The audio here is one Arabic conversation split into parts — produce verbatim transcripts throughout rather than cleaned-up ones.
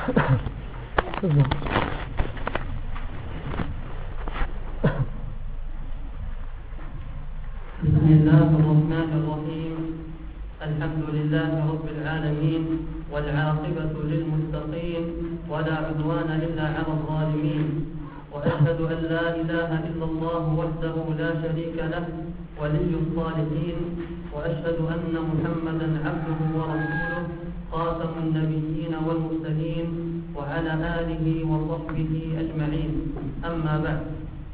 بسم الله الرحمن الرحيم. الحمد لله رب العالمين، والعاقبة للمتقين، ولا عدوان إلا على الظالمين. وأشهد أن لا إله إلا الله وحده لا شريك له ولي الصالحين، وأشهد أن محمدا عبده ورسوله خاتم النبيين والمرسلين، وعلى آله وصحبه أجمعين. أما بعد،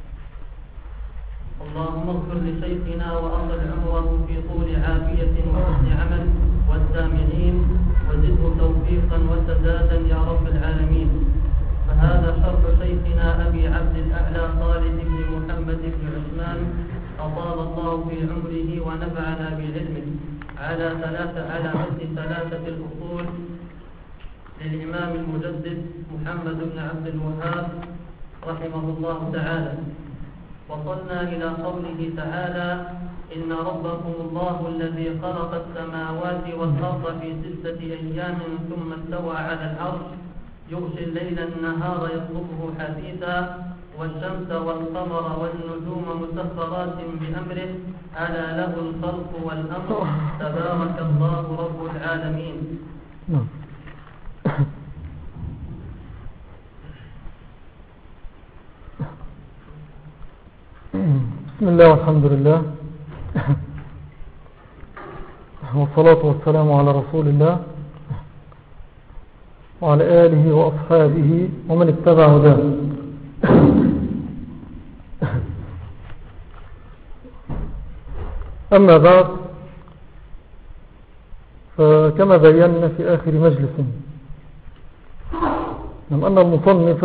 اللهم اغفر لشيخنا وأطل عمره في طول عافية وحسن عمل والسامعين، وزده توفيقا وسدادا يا رب العالمين. فهذا شرح شيخنا أبي عبد الأعلى خالد بن محمد بن عثمان أطال الله في عمره ونفعنا بعلمه، على ثلاثة على مثل ثلاثة الأصول للإمام المجدد محمد بن عبد الوهاب رحمه الله تعالى. وصلنا إلى قوله تعالى: إن ربكم الله الذي خلق السماوات والأرض في ستة أيام ثم استوى على العرش يغشي الليل النهار يطلبه حثيثا والشمس والقمر والنجوم مسخرات بأمره ألا له الخلق والأمر تبارك الله رب العالمين. بسم الله والحمد لله، والصلاة والسلام على رسول الله وعلى آله وأصحابه ومن اتبع هداه. أما بعد، فكما بينا في آخر مجلس من أن المصنف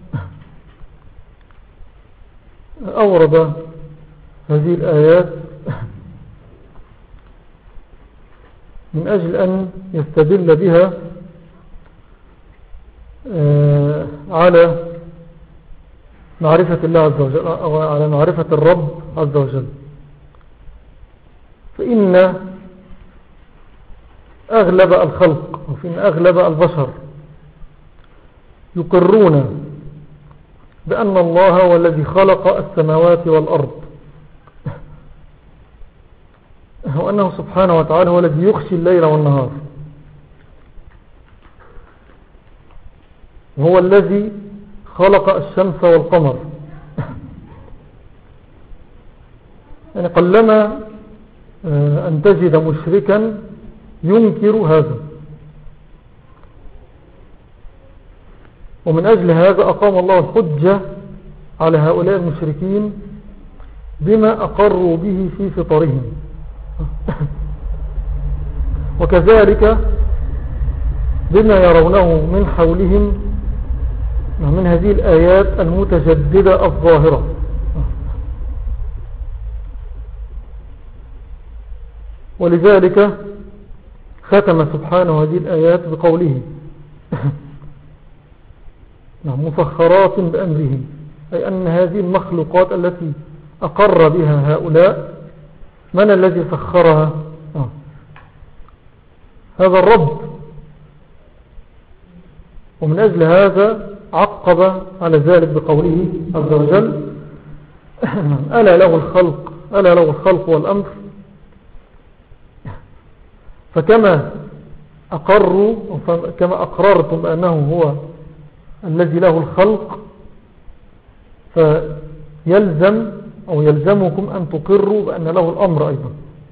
أورد هذه الآيات من أجل أن يستدل بها على معرفة الله عز وجل أو على معرفة الرب عز وجل. فإن أغلب الخلق وفإن أغلب البشر يقرون بأن الله هو الذي خلق السماوات والأرض، وأنه سبحانه وتعالى هو الذي يخشي الليل والنهار، وهو الذي خلق الشمس والقمر. يعني قلما أن تجد مشركا ينكر هذا، ومن أجل هذا أقام الله الحجة على هؤلاء المشركين بما أقروا به في فطرهم، وكذلك بما يرونه من حولهم من هذه الآيات المتجددة الظاهرة. ولذلك ختم سبحانه هذه الآيات بقوله: مسخرات بأمره، أي أن هذه المخلوقات التي أقر بها هؤلاء من الذي سخرها؟ آه. هذا الرب. ومن أجل هذا عقب على ذلك بقوله عز وجل: ألا له الخلق ألا له الخلق والأمر. فكما أقروا كما أقررتم بأنه هو الذي له الخلق، فيلزم أو يلزمكم أن تقروا بأن له الأمر أيضا.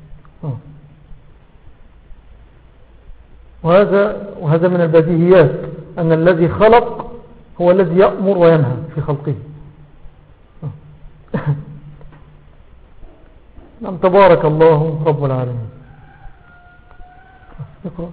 وهذا, وهذا من البديهيات، أن الذي خلق هو الذي يأمر وينهى في خلقه. نعم، تبارك الله رب العالمين. اقرأ.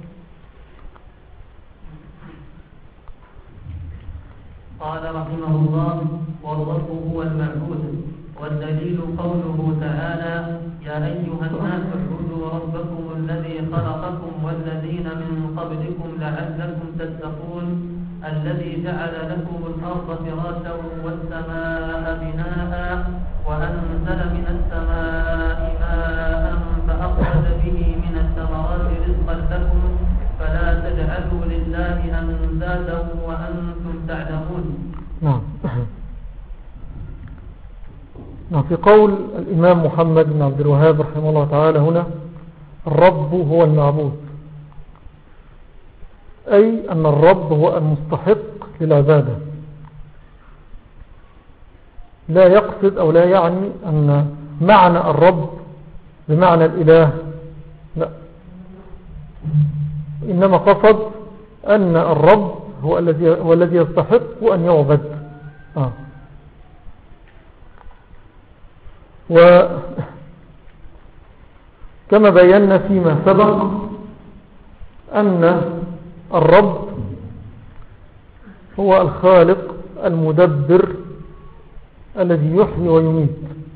قال رحمه الله: والرب هو المعبود، والدليل قوله تعالى: يا أيها الناس اعبدوا ربكم الذي خلقكم والذين من قبلكم لعلكم تتقون، الذي جعل لكم الأرض فراشا والسماء بناء وأنزل من السماء ماء فأخرج به من الثمرات رزقا لكم فلا تجعلوا تجعلوا لله أندادا وأنتم تعلمون. نعم. نعم. في قول الإمام محمد بن عبد الوهاب رحمه الله تعالى هنا الرب هو المعبود، أي أن الرب هو المستحق للعبادة، لا يقصد أو لا يعني أن معنى الرب بمعنى الإله، لا، إنما قصد أن الرب هو الذي هو الذي يستحق أن يعبد. آه. وكما بينا فيما سبق أن الرب هو الخالق المدبر الذي يحيي ويميت،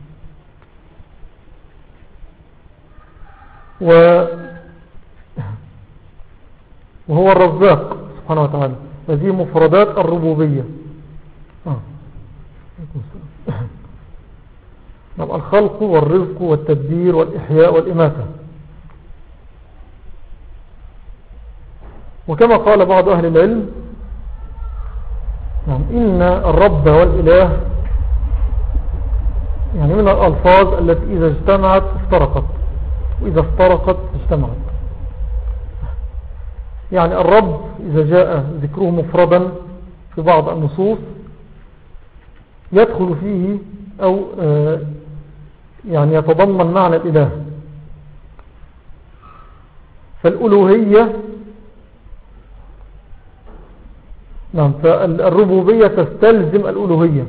وهو الرزاق سبحانه وتعالى. هذه مفردات الربوبية. آه. الخلق والرزق والتدبير والإحياء والإماتة. وكما قال بعض أهل العلم نعم إن الرب والإله يعني من الألفاظ التي إذا اجتمعت افترقت، وإذا افترقت اجتمعت. يعني الرب إذا جاء ذكره مفردا في بعض النصوص يدخل فيه أو يعني يتضمن معنى الإله. فالألوهية نعم فالربوبية تستلزم الألوهية،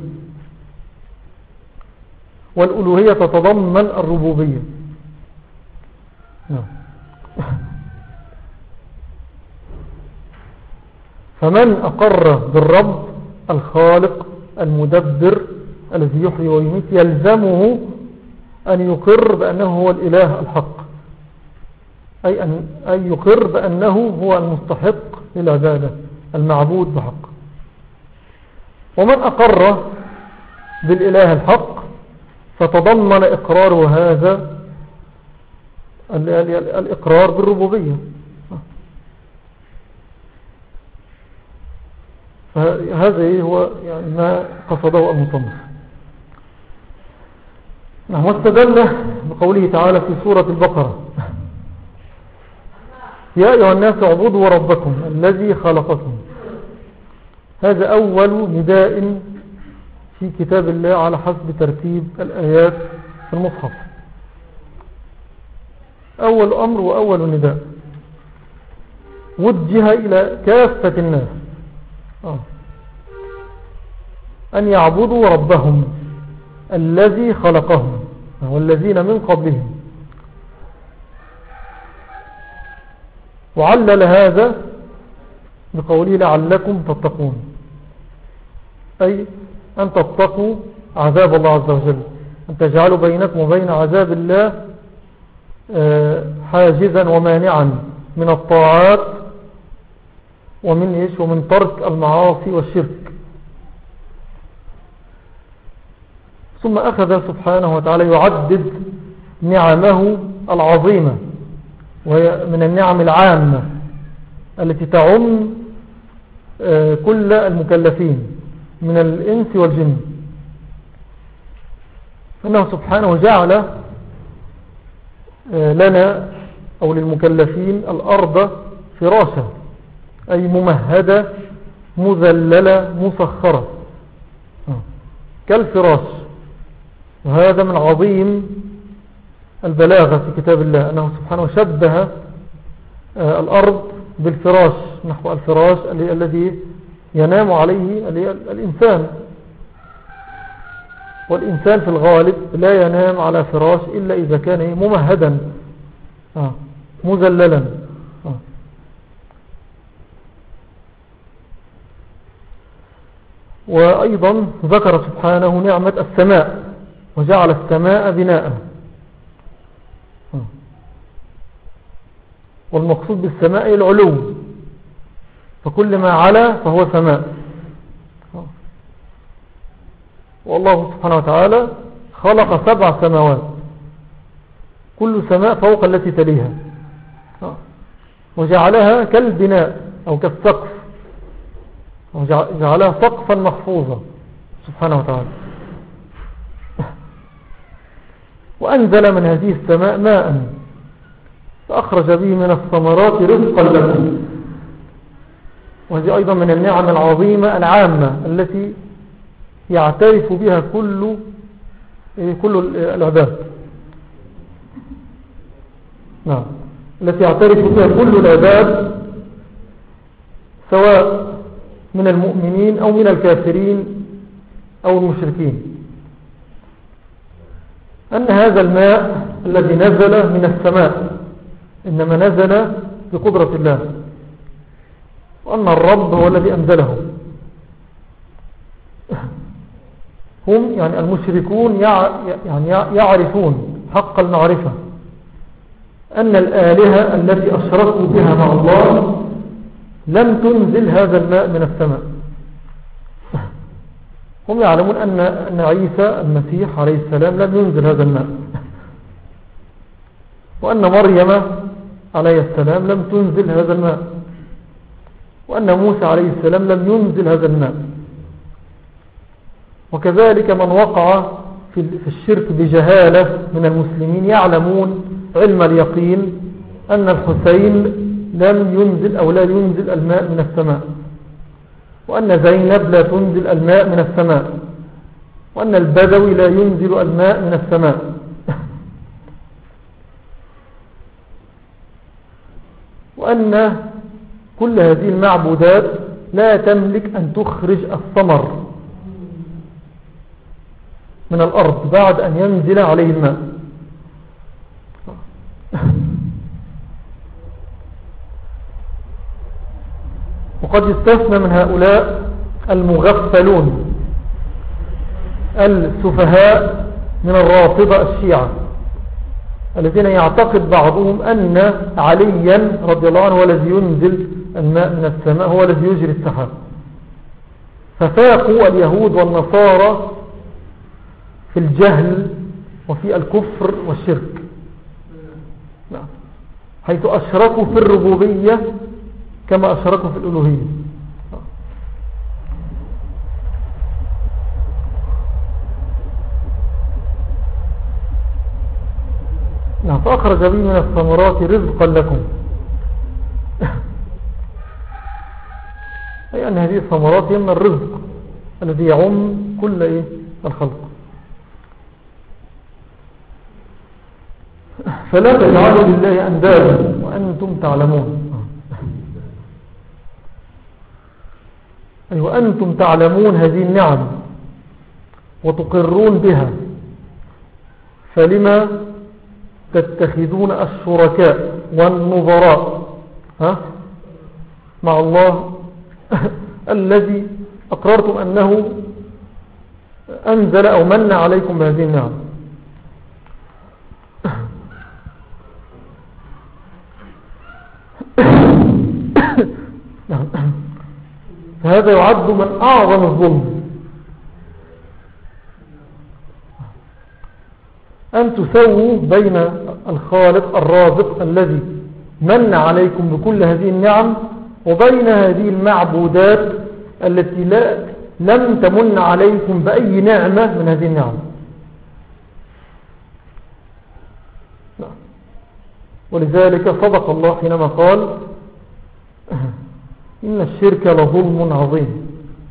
والألوهية تتضمن الربوبية. نعم. فمن أقر بالرب الخالق المدبر الذي يحيي ويميت يلزمه أن يقر بأنه هو الإله الحق، أي أن أن يقر بأنه هو المستحق للعبادة المعبود بحق. ومن أقر بالإله الحق فتضمن إقراره هذا الإقرار بالربوبية. فهذا هو يعني ما قصده المصنف. نعم. واستدل بقوله تعالى في سورة البقرة يا أيها الناس اعبدوا ربكم الذي خلقكم. هذا أول نداء في كتاب الله على حسب ترتيب الآيات في المصحف. أول أمر وأول نداء وجه إلى كافة الناس آه. أن يعبدوا ربهم الذي خلقهم والذين من قبلهم. وعلل هذا بقوله لعلكم تتقون، أي أن تتقوا عذاب الله عز وجل، أن تجعلوا بينكم وبين عذاب الله حاجزا ومانعا من الطاعات ومن إيش ومن ترك المعاصي والشرك. ثم أخذ سبحانه وتعالى يعدد نعمه العظيمة، وهي من النعم العامة التي تعم كل المكلفين من الإنس والجن. أنه سبحانه جعل لنا أو للمكلفين الأرض فراشا، أي ممهدة مذللة مسخرة كالفراش. وهذا من عظيم البلاغة في كتاب الله، أنه سبحانه شبه الأرض بالفراش، نحو الفراش الذي ينام عليه الإنسان. والإنسان في الغالب لا ينام على فراش إلا إذا كان ممهدا مذللا. وأيضا ذكر سبحانه نعمة السماء، وجعل السماء بناء. والمقصود بالسماء العلو، فكل ما علا فهو سماء. والله سبحانه وتعالى خلق سبع سماوات، كل سماء فوق التي تليها، وجعلها كالبناء أو كالسقف، جعلها سقفا محفوظا سبحانه وتعالى. وأنزل من هذه السماء ماء فأخرج به من الثمرات رزقا لكم. وهذه أيضا من النعم العظيمة العامة التي يعترف بها كل كل العباد. نعم، التي يعترف بها كل العباد سواء من المؤمنين أو من الكافرين أو المشركين، أن هذا الماء الذي نزل من السماء إنما نزل بقدرة الله، وأن الرب هو الذي أنزله. هم يعني المشركون يعني يعرفون حق المعرفة أن الآلهة التي أشركوا بها مع الله لم تنزل هذا الماء من السماء. هم يعلمون أن أن عيسى المسيح عليه السلام لم ينزل هذا الماء، وأن مريم عليه السلام لم تنزل هذا الماء، وأن موسى عليه السلام لم ينزل هذا الماء. وكذلك من وقع في الشرك بجهالة من المسلمين يعلمون علم اليقين أن الحسين لم ينزل أو لا ينزل الماء من السماء، وأن زينب لا تنزل الماء من السماء، وأن البدوي لا ينزل الماء من السماء. وأن كل هذه المعبودات لا تملك أن تخرج الثمر من الأرض بعد أن ينزل عليه الماء. وقد يستثنى من هؤلاء المغفلون السفهاء من الرافضة الشيعة، الذين يعتقد بعضهم أن عليا رضي الله عنه هو الذي ينزل الماء من السماء، هو الذي يجري السحاب. ففاقوا اليهود والنصارى في الجهل وفي الكفر والشرك، حيث أشركوا في الربوبية كما أشركوا في الألوهية. نعم، فأخرج به من الثمرات رزقا لكم، أي أن هذه الثمرات هي من الرزق الذي يعم كل إيه الخلق. فلا تجعلوا لله أندادا وأنتم تعلمون، أي أيوة وأنتم تعلمون هذه النعم وتقرون بها، فلما تتخذون الشركاء والنظراء ها مع الله الذي أقررتم أنه أنزل أو من عليكم بهذه النعم. فهذا يعد من أعظم الظلم، أن تسووا بين الخالق الرازق الذي من عليكم بكل هذه النعم وبين هذه المعبودات التي لا لم تمن عليكم بأي نعمة من هذه النعم. ولذلك صدق الله حينما قال إن الشرك لظلم عظيم.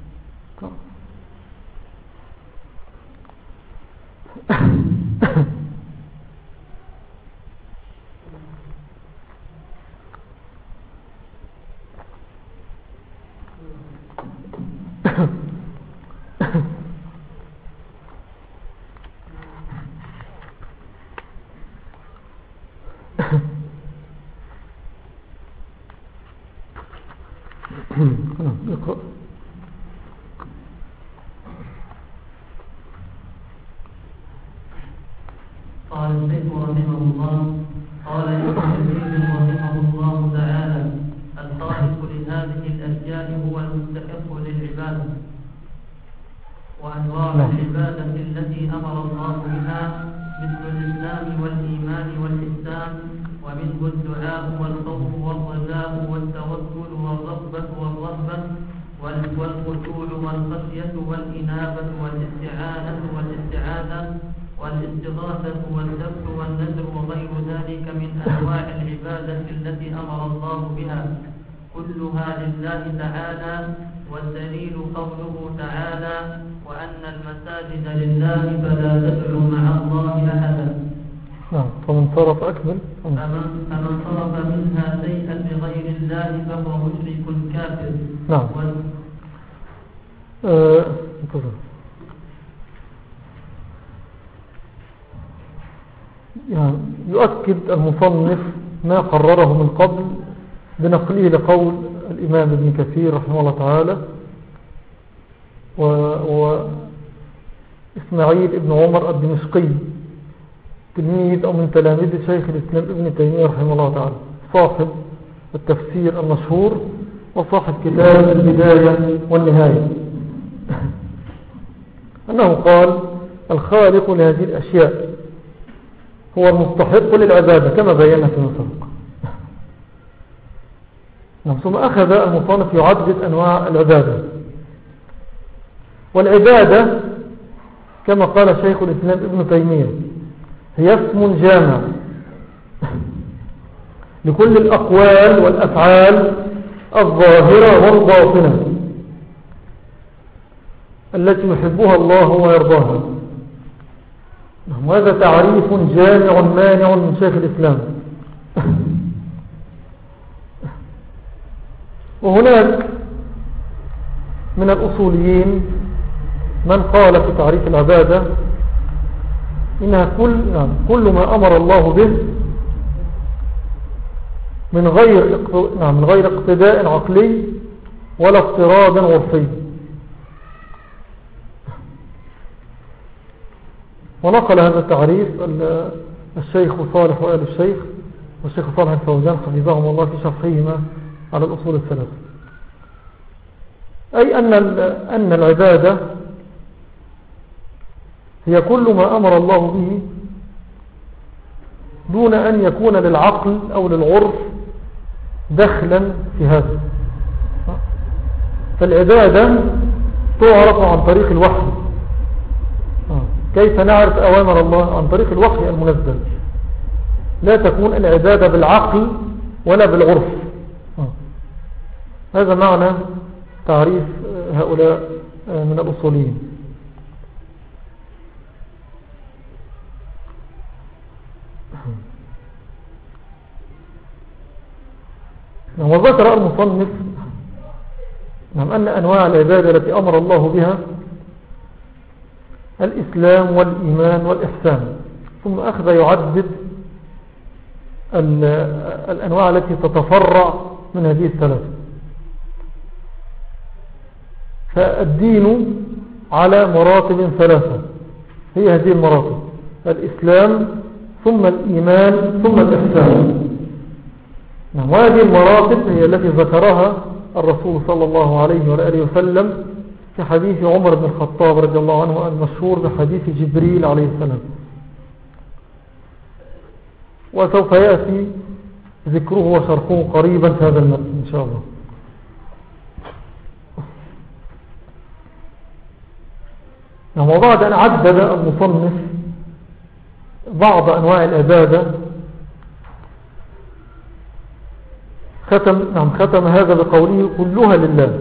اقرأ. قال الشيخ رحمه الله قال ابن كثير رحمه الله تعالى الخالق لهذه الأشياء هو المستحق للعبادة، وأنواع العبادة التي أمر الله بها مثل الإسلام والإيمان والإحسان ومنه الدعاء والخوف والرجاء والتوكل والرغبة والرهبة والخشوع والخشية والإنابة والاستعانة والاستعاذة والاستغاثة والذبح والنذر وغير ذلك من أنواع العبادة التي أمر الله بها كلها لله تعالى. والدليل قوله تعالى وأن المساجد لله فلا تدعوا مع الله أحدا. نعم. فمن صرف أكمل فمن صرف منها شيئا لغير الله فهو مشرك كافر. نعم. آه. يعني يؤكد المصنف ما قرره من قبل بنقله لقول الإمام ابن كثير رحمه الله تعالى وإسماعيل ابن عمر الدمشقي تلميذ أو من تلاميذ شيخ الإسلام ابن تيمية رحمه الله تعالى صاحب التفسير المشهور وصاحب كتاب البداية والنهاية أنه قال الخالق لهذه الأشياء هو المستحق للعبادة كما بينا في المسابقة. ثم أخذ المصنف يعدد أنواع العبادة. والعبادة كما قال شيخ الإسلام ابن تيمية هي اسم جامع لكل الأقوال والأفعال الظاهرة والباطنة التي يحبها الله ويرضاها. وهذا تعريف جامع مانع من شيخ الإسلام. وهناك من الأصوليين من قال في تعريف العبادة إنها كل, يعني كل ما أمر الله به من غير يعني من غير اقتداء عقلي ولا افتراض عرفي. ونقل هذا التعريف الشيخ صالح وآل الشيخ والشيخ صالح الفوزان حفظهم الله في شرحهما على الأصول الثلاثة. أي أن أن العبادة هي كل ما أمر الله به دون أن يكون للعقل أو للعرف دخلا في هذا. فالعبادة تعرف عن طريق الوحي. كيف نعرف أوامر الله؟ عن طريق الوحي المنزل. لا تكون العبادة بالعقل ولا بالعرف. هذا معنى تعريف هؤلاء من الأصوليين. وذكر المصنف أن أنواع العبادة التي أمر الله بها الإسلام والإيمان والإحسان، ثم أخذ يعدد الأنواع التي تتفرع من هذه الثلاثة. فالدين على مراتب ثلاثة، هي هذه المراتب: الإسلام ثم الإيمان ثم الإحسان. وهذه المراتب هي التي ذكرها الرسول صلى الله عليه وآله وسلم في حديث عمر بن الخطاب رضي الله عنه المشهور بحديث جبريل عليه السلام، وسوف يأتي ذكره وشرحه قريبا في هذا المتن إن شاء الله. وبعد أن عدد المصنف بعض أنواع العبادة ختم, نعم ختم هذا بقوله كلها لله،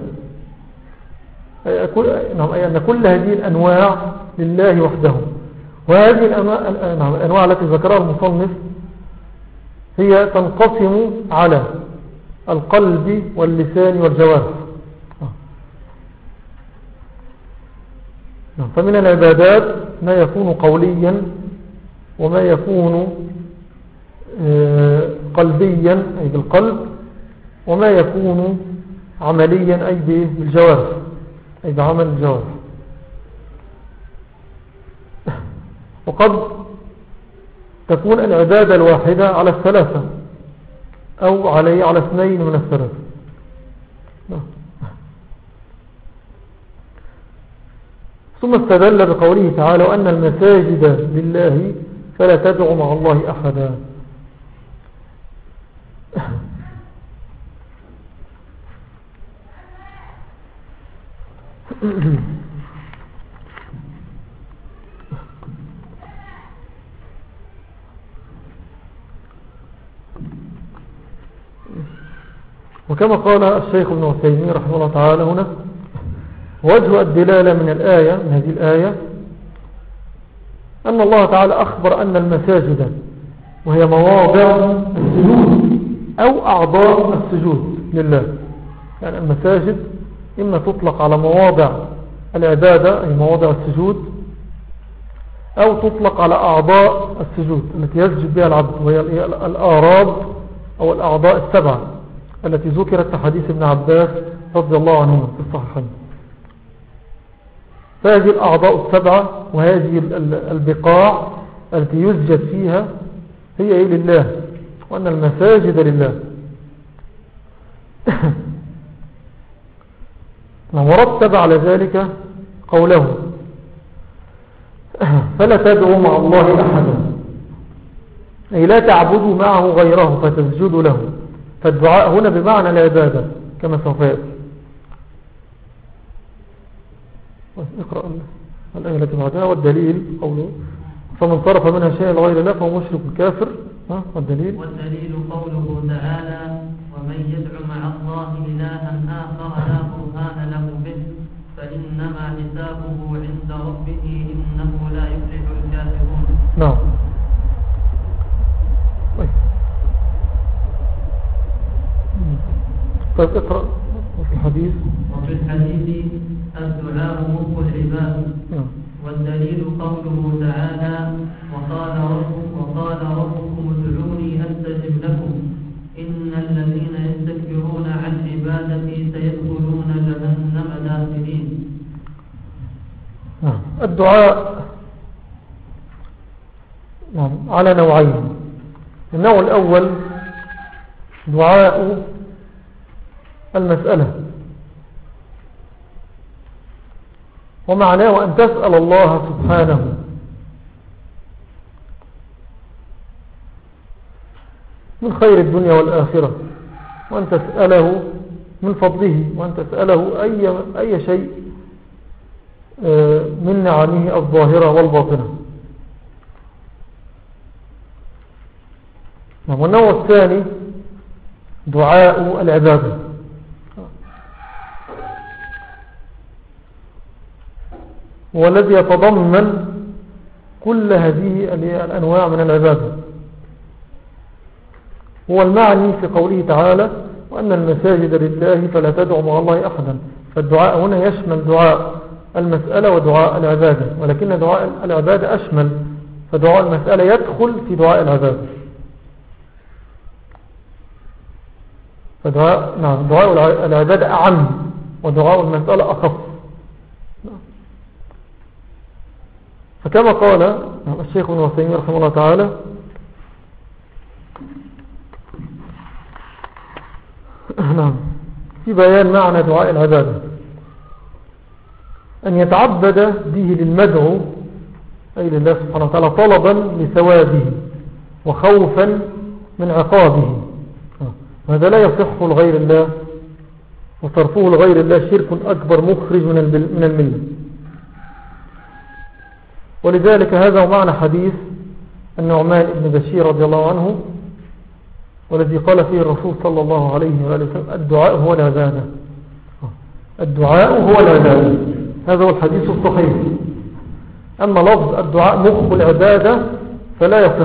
أي أن كل هذه الأنواع لله وحده. وهذه الأنواع, نعم الأنواع التي ذكرها المصنف هي تنقسم على القلب واللسان والجوارح. فمن العبادات ما يكون قوليا وما يكون قلبيا أي بالقلب، وما يكون عمليا أي بالجوارح أي بعمل الجوارح. وقد تكون العبادة الواحدة على الثلاثة أو علي على اثنين من الثلاثة. ثم استدل بقوله تعالى وأن المساجد لله فلا تدعوا مع الله أحدا. وكما قال الشيخ ابن عثيمين رحمه الله تعالى هنا: وجه الدلالة من الآية من هذه الآية أن الله تعالى أخبر أن المساجد وهي مواضع السجود أو أعضاء السجود لله. يعني المساجد إما تطلق على مواضع العبادة أي مواضع السجود، أو تطلق على أعضاء السجود التي يسجد بها العبد، وهي الآراب أو الأعضاء السبعة التي ذكرت في حديث ابن عباس رضي الله عنهما في الصحيحين. فهذه الأعضاء السبعة وهذه البقاع التي يسجد فيها هي إيه؟ لله، وأن المساجد لله. ورتب على ذلك قوله: فلا تدعوا مع الله أحدا، أي لا تعبدوا معه غيره فتسجدوا له. فالدعاء هنا بمعنى العبادة كما سوف يأتي. اقرأ الآية التي بعدها: والدليل قوله: فمن صرف منها شيء لغير الله فهو مشرك كافر. والدليل والدليل قوله تعالى: ومن يدعو مع الله إلها آخر لا برهان له به فإنما حسابه عند ربه إنه لا يفلح الكافرون. نعم. طيب اقرأ. وفي الحديث وفي الحديث الدعاء مخ العباد. والدليل قوله تعالى: وقال ربكم وقال ربكم ادعوني أستجب لكم إن الذين يستكبرون عن عبادتي سيدخلون جهنم داخلين. الدعاء على نوعين. النوع الأول دعاء المسألة، ومعناه أن تسأل الله سبحانه من خير الدنيا والآخرة، وأن تسأله من فضله، وأن تسأله أي, أي شيء من نعمه الظاهرة والباطنة. والنوع الثاني دعاء العبادة، والذي يتضمن كل هذه الأنواع من العبادة. هو المعني في قوله تعالى: وأن المساجد لله فلا تدعوا مع الله أحدا. فالدعاء هنا يشمل دعاء المسألة ودعاء العبادة، ولكن دعاء العبادة أشمل، فدعاء المسألة يدخل في دعاء العبادة. فدعاء نعم دعاء العبادة أعم، ودعاء المسألة أخف. فكما قال الشيخ ابن عثيمين رحمه الله تعالى: نعم في بيان معنى دعاء العبادة أن يتعبد به للمدعو أي لله سبحانه وتعالى طلبا لثوابه وخوفا من عقابه. وهذا لا يصح لغير الله، وصرفه لغير الله شرك أكبر مخرج من الملة. ولذلك هذا معنى حديث النعمان بن بشير رضي الله عنه، والذي قال فيه الرسول صلى الله عليه وآله وسلم: الدعاء هو العبادة. الدعاء هو العبادة، هذا هو الحديث الصحيح. أما لفظ الدعاء مخ العبادة فلا يصح.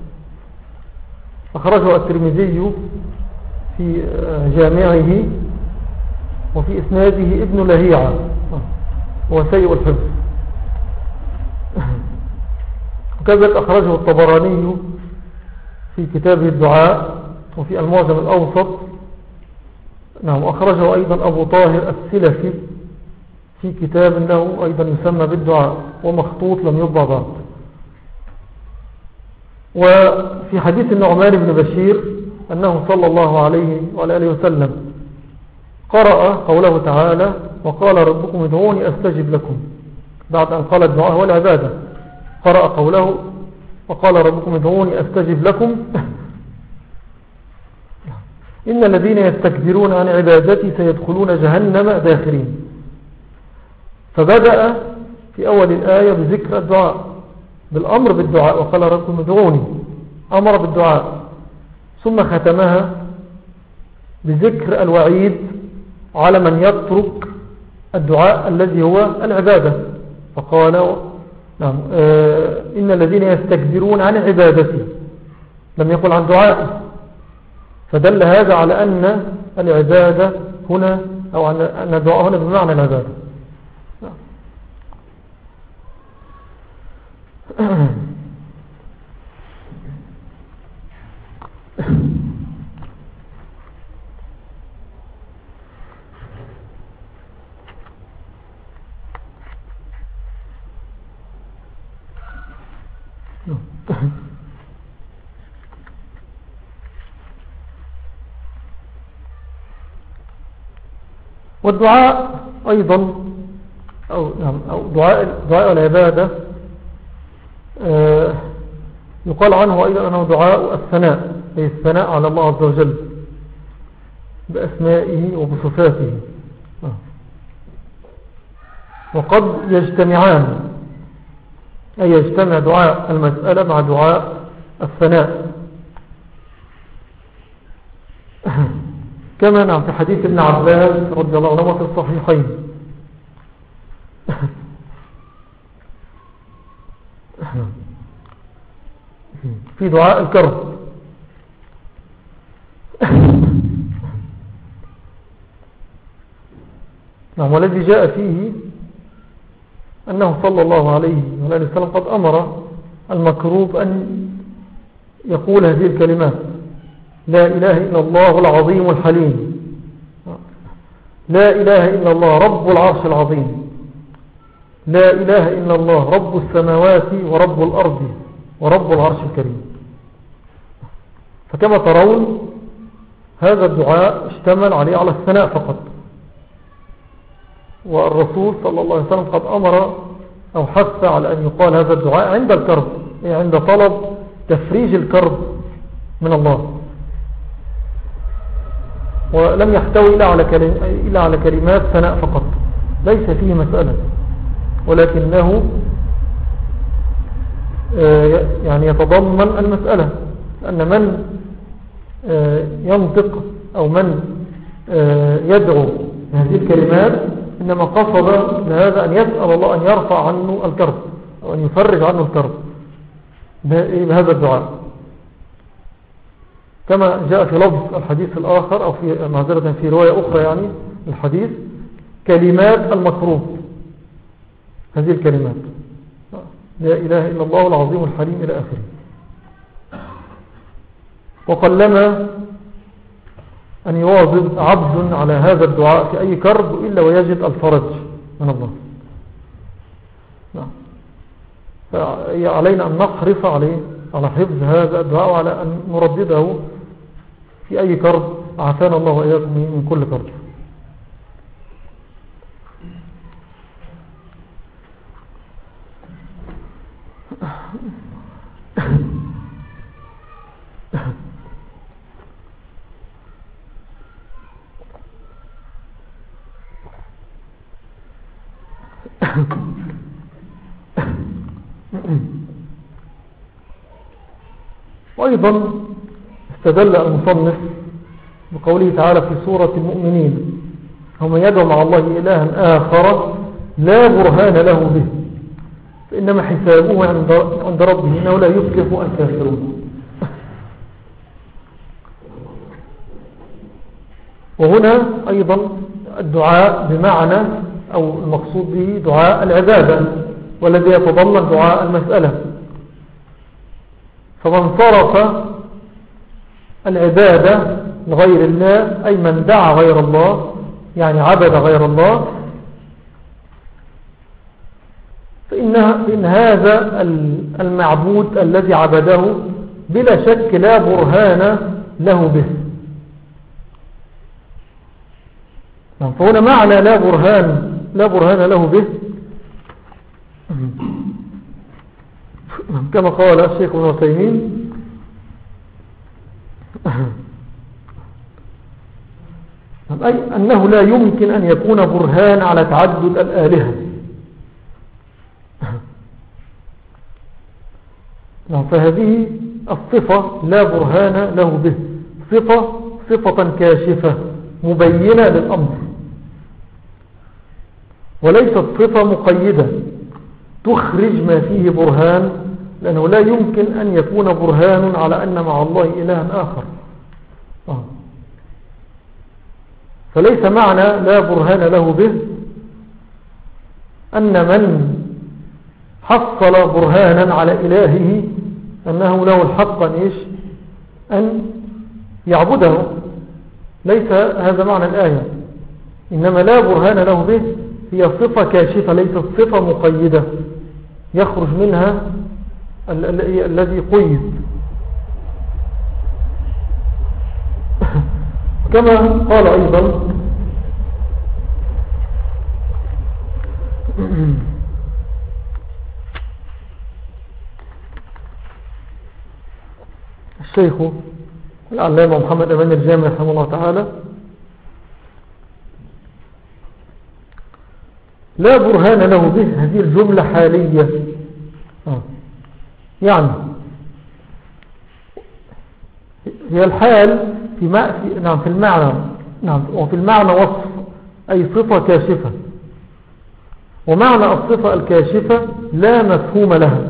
أخرجه الترمذي في جامعه وفي إسناده ابن لهيعة هو سيء الحفظ. وكذلك أخرجه الطبراني في كتابه الدعاء وفي المعجم الأوسط. نعم. أخرجه أيضا أبو طاهر السلفي في كتاب له أيضا يسمى بالدعاء ومخطوط لم يطبع بعد. وفي حديث النعمان بن بشير أنه صلى الله عليه وآله وسلم قرأ قوله تعالى: وقال ربكم ادعوني أستجب لكم. بعد أن قال الدعاء هو العبادة قرأ قوله: وقال ربكم ادعوني أستجب لكم إن الذين يستكبرون عن عبادتي سيدخلون جهنم داخرين. فبدأ في أول الآية بذكر الدعاء، بالأمر بالدعاء، وقال ربكم ادعوني، أمر بالدعاء، ثم ختمها بذكر الوعيد على من يترك الدعاء الذي هو العبادة، فقال نعم آه إن الذين يستكبرون عن عبادتي، لم يقل عن دعائه، فدل هذا على أن العبادة هنا أو أن الدعاء هنا بمعنى العبادة. والدعاء أيضا أو, أو دعاء, دعاء العبادة آه يقال عنه أيضا أنه دعاء الثناء، أي الثناء على الله عز وجل بأسمائه وبصفاته، آه وقد يجتمعان، أي يجتمع دعاء المسألة مع دعاء الثناء كما نعم في حديث ابن عباس رضي الله عنه في الصحيحين في دعاء الكرب نعم، والذي جاء فيه أنه صلى الله عليه وسلم قد أمر المكروب أن يقول هذه الكلمات: لا إله إلا الله العظيم الحليم، لا إله إلا الله رب العرش العظيم، لا إله إلا الله رب السماوات ورب الأرض ورب العرش الكريم. فكما ترون هذا الدعاء اشتمل عليه على الثناء فقط، والرسول صلى الله عليه وسلم قد أمر أو حث على أن يقال هذا الدعاء عند الكرب، يعني عند طلب تفريج الكرب من الله، ولم يحتوي إلا على, كلم إلا على كلمات ثناء فقط، ليس فيه مسألة، ولكنه يعني يتضمن المسألة، أن من ينطق أو من يدعو هذه الكلمات إنما قصد لهذا أن يسأل الله أن يرفع عنه الكرب أو أن يفرج عنه الكرب بهذا الدعاء، كما جاء في لفظ الحديث الآخر، أو في معذرة في رواية أخرى يعني الحديث: كلمات المكروب، هذه الكلمات: لا إله إلا الله العظيم الحليم إلى آخره. وقلما أن يواظب عبد على هذا الدعاء في أي كرب إلا ويجد الفرج من الله. فعلينا أن نحرص عليه على حفظ هذا الدعاء، وعلى أن نردده في أي كرب عافانا الله وإياكم من كل كرب. وأيضا استدل المصنف بقوله تعالى في سورة المؤمنين: هم يدعو مع الله إلها آخر لا برهان له به فإنما حسابه عند ربه إنه لا يفلح الكافرون. وهنا أيضا الدعاء بمعنى أو المقصود به دعاء العبادة، والذي يتضمن دعاء المسألة. فمن صرف العبادة لغير الله، أي من دعا غير الله يعني عبد غير الله، فإن, فإن هذا المعبود الذي عبده بلا شك لا برهان له به. فهنا معنى لا برهان لا برهان له به كما قال الشيخ ابن عثيمين: أي أنه لا يمكن أن يكون برهان على تعدد الآلهة، فهذه الصفة لا برهان له به، صفة صفة كاشفة مبينة للأمر، وليست صفة مقيدة تخرج ما فيه برهان، لأنه لا يمكن أن يكون برهان على أن مع الله إلها آخر. آه. فليس معنى لا برهان له به أن من حصل برهانا على إلهه أنه له الحق أن, إيش؟ أن يعبده، ليس هذا معنى الآية. إنما لا برهان له به هي صفة كاشفة، ليست صفة مقيدة يخرج منها ال ال الذي قيد. كما قال أيضا الشيخ العلامة محمد أمان الجامع رحمه الله تعالى: لا برهان له به، هذه الجملة حالية. آه. يعني هي الحال في, ما في, نعم في المعنى، نعم وفي المعنى وصف، أي صفة كاشفة، ومعنى الصفة الكاشفة لا مفهوم لها،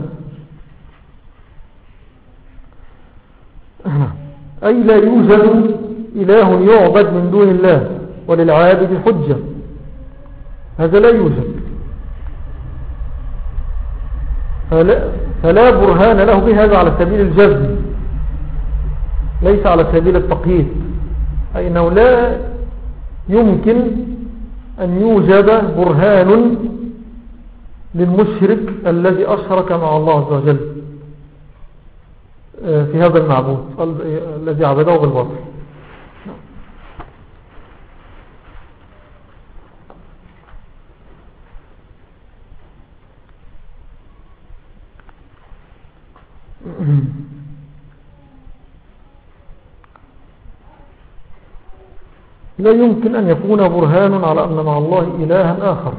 أي لا يوجد إله يعبد من دون الله وللعابد حجة، هذا لا يوجد. فلا, فلا برهان له به، هذا على سبيل الجزم ليس على سبيل التقييد، أي أنه لا يمكن أن يوجد برهان للمشرك الذي أشرك مع الله عز وجل في هذا المعبود الذي عبده بالباطل. لا يمكن أن يكون برهان على أن مع الله إلها آخر.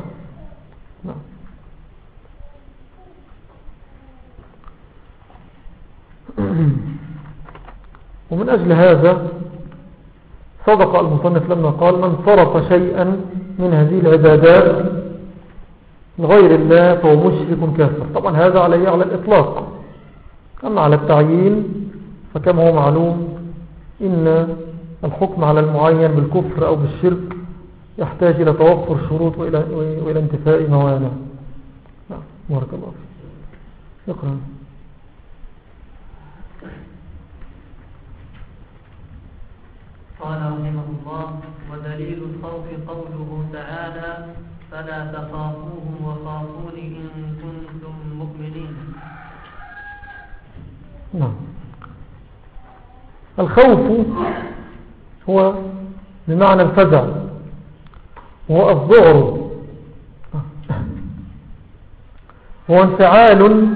ومن أجل هذا صدق المصنف لما قال: من صرف شيئا من هذه العبادات لغير الله فهو مشرك كافر. طبعا هذا عليه على الإطلاق، أما على التعيين فكما هو معلوم إن الحكم على المعين بالكفر أو بالشرك يحتاج إلى توفر شروط وإلى, وإلى انتفاء موانع. بارك الله فيك. اقرأ. قال رحمه الله: ودليل الخوف قوله تعالى: فلا تخافوهم وخافون إن كنتم مؤمنين. نعم. الخوف هو بمعنى الفزع، هو الذعر، هو انفعال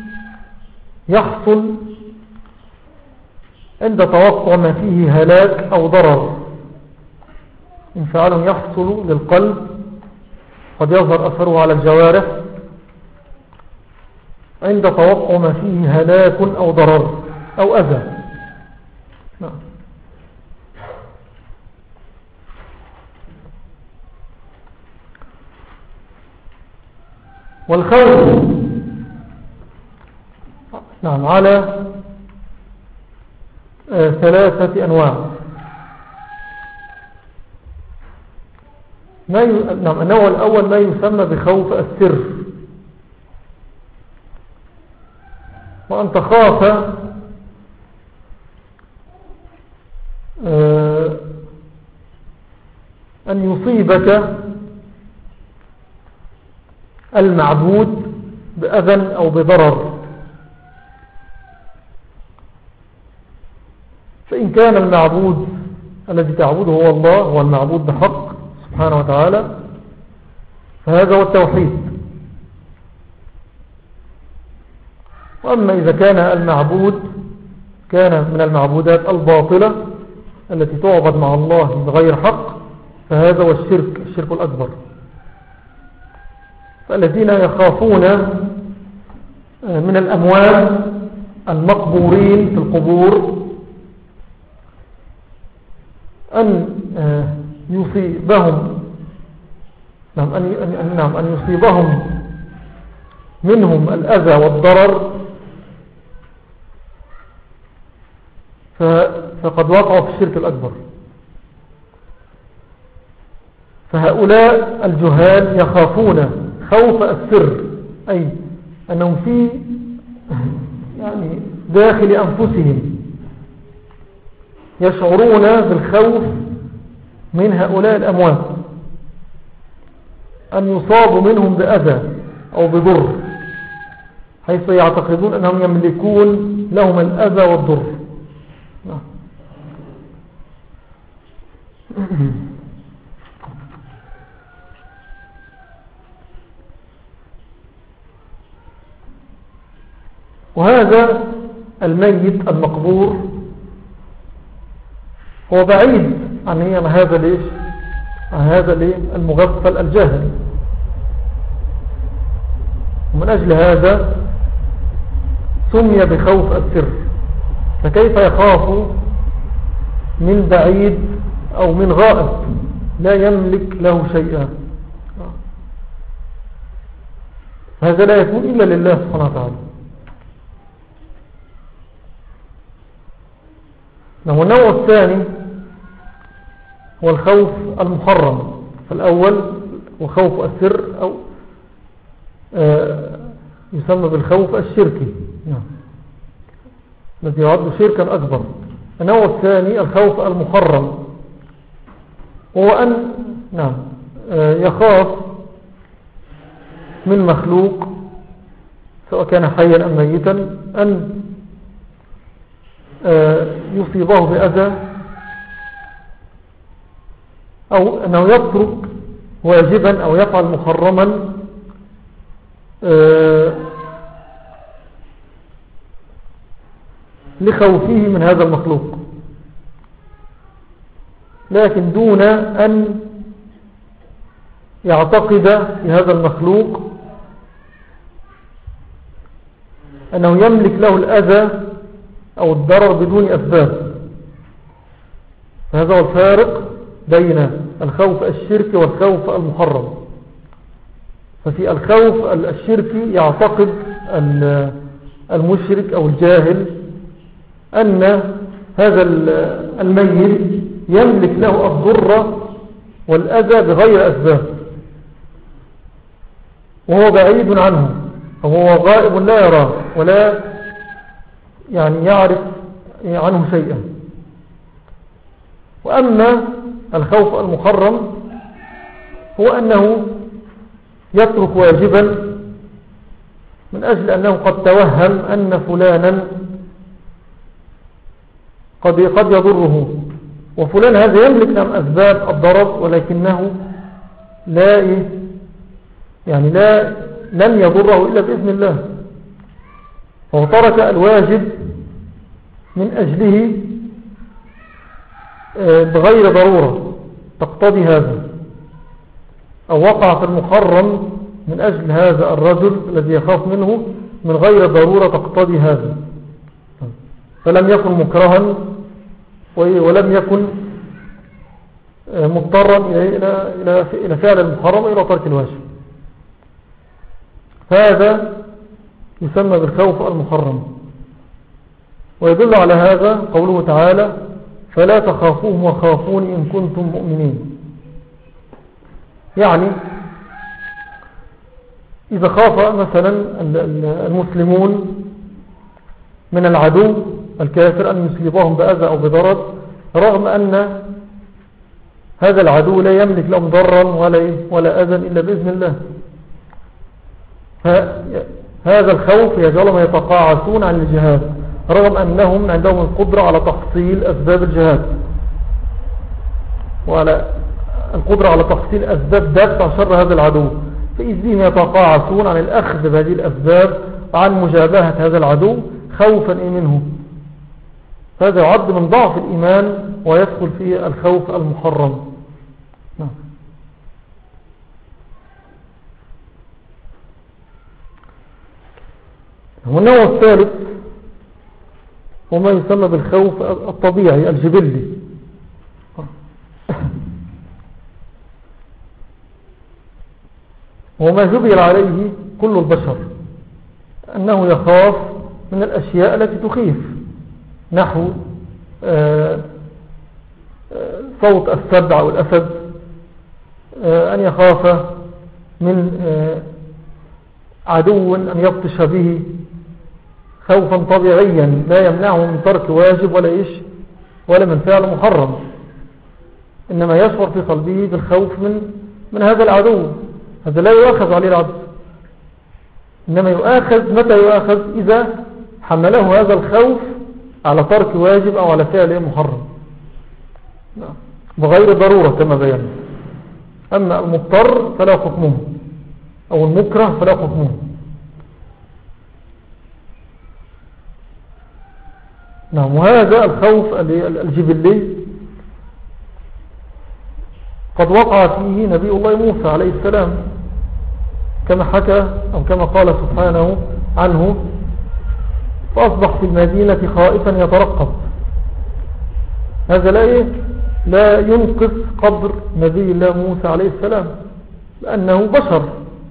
يحصل عند توقع ما فيه هلاك أو ضرر، انفعال يحصل للقلب قد يظهر أثره على الجوارح عند توقع ما فيه هلاك أو ضرر أو أذى. نعم. والخوف نعم على آه ثلاثة أنواع. ما ي... نعم النوع الأول ما يسمى بخوف السر، وأن تخاف آه أن يصيبك المعبود بأذى أو بضرر، فإن كان المعبود الذي تعبده هو الله، هو المعبود بحق سبحانه وتعالى، فهذا هو التوحيد. وأما إذا كان المعبود كان من المعبودات الباطلة التي تعبد مع الله بغير حق، فهذا هو الشرك، الشرك الأكبر. فالذين يخافون من الأموال المقبورين في القبور أن يصيبهم نعم أن, نعم أن يصيبهم منهم الأذى والضرر فقد وقعوا في الشرك الأكبر. فهؤلاء الجهال يخافون خوف السر، أي أنهم في يعني داخل أنفسهم يشعرون بالخوف من هؤلاء الأموات أن يصابوا منهم بأذى أو بضر، حيث يعتقدون أنهم يملكون لهم الأذى والضر. وهذا الميت المقبور هو بعيد عن هذا ليش عن هذا المغفل الجاهل، ومن أجل هذا سمي بخوف السر. فكيف يخاف من بعيد أو من غائب لا يملك له شيئا؟ هذا لا يكون إلا لله سبحانه وتعالى. والنوع الثاني هو الخوف المحرم. فالأول هو خوف السر أو آه يسمى بالخوف الشركي الذي يعد شركا أكبر. النوع الثاني الخوف المحرم، هو أن نعم آه يخاف من مخلوق سواء كان حيا أم ميتا أن يصيبه بأذى، أو أنه يترك واجبا أو يفعل محرما لخوفه من هذا المخلوق، لكن دون أن يعتقد في هذا المخلوق أنه يملك له الأذى أو الضرر بدون أسباب. فهذا هو الفارق بين الخوف الشركي والخوف المحرم. ففي الخوف الشركي يعتقد المشرك أو الجاهل أن هذا الميت يملك له الضر والأذى بغير أسباب، وهو بعيد عنه أو هو غائب لا يراه ولا يعني يعرف عنه شيئا. وأما الخوف المحرم هو أنه يترك واجبا من أجل أنه قد توهم أن فلانا قد قد يضره، وفلان هذا يملك لهم أسباب الضرر ولكنه لا يعني لا لن يضره إلا بإذن الله، فهو ترك الواجب من أجله بغير ضرورة تقتضي هذا، أو وقع في المحرم من أجل هذا الرجل الذي يخاف منه من غير ضرورة تقتضي هذا، فلم يكن مكرها ولم يكن مضطرا إلى فعل المحرم إلى ترك الواجب. فهذا يسمى بالخوف المحرم. ويدل على هذا قوله تعالى: فلا تخافوهم وخافوني إن كنتم مؤمنين. يعني إذا خاف مثلا المسلمون من العدو الكافر أن يصيبهم بأذى أو بضرر، رغم أن هذا العدو لا يملك لهم ضرا ولا, ولا أذى إلا بإذن الله، هذا الخوف يجعلهم يتقاعسون عن الجهاد رغم أنهم عندهم القدرة على تحصيل أسباب الجهاد وعلى القدرة على تحصيل أسباب دفع شر هذا العدو، فإذن يتقاعسون عن الأخذ بهذه الأسباب وعن مجابهة هذا العدو خوفا منه. هذا يعد من ضعف الإيمان ويدخل فيه الخوف المحرم. نعم. والنوع الثالث وما يسمى بالخوف الطبيعي الجبلي. وما جبل عليه كل البشر أنه يخاف من الأشياء التي تخيف، نحو صوت السبع أو الأسد، أن يخاف من عدو أن يبطش به خوفا طبيعيا لا يمنعه من ترك واجب ولا إيش ولا من فعل محرم، إنما يشعر في قلبه بالخوف من من هذا العدو. هذا لا يؤخذ عليه العبد، إنما يؤخذ متى يؤخذ؟ إذا حمله هذا الخوف على ترك واجب أو على فعل محرم بغير ضرورة كما بينا. أما المضطر فلا حكمه، أو المكره فلا حكمه. نعم. وهذا الخوف الجبلي قد وقع فيه نبي الله موسى عليه السلام، كما حكى أو كما قال سبحانه عنه: فأصبح في المدينة خائفا يترقب. هذا لا لا ينقص قدر نبي الله موسى عليه السلام، لأنه بشر،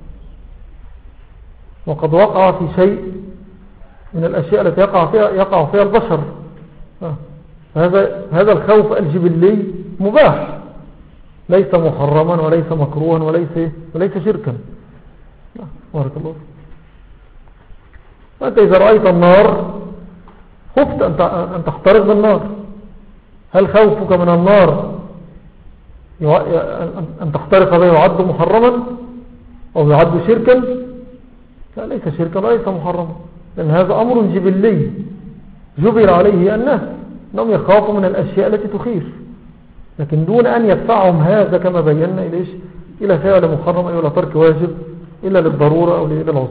وقد وقع في شيء من الأشياء التي يقع فيها, يقع فيها البشر. هذا هذا الخوف الجبلي مباح، ليس محرما وليس مكروها وليس وليس شركا. بارك الله. فأنت إذا رأيت النار خفت أن تحترق بالنار، هل خوفك من النار أن تحترق به يعد محرما أو يعد شركا؟ لا، ليس شركا وليس محرما، لأن هذا أمر جبلي جبل عليه الناس أنهم يخافوا من الأشياء التي تخيف، لكن دون أن يدفعهم هذا كما بينا إليش إلى فعل محرم أو إلى ترك واجب إلا للضرورة أو للعذر.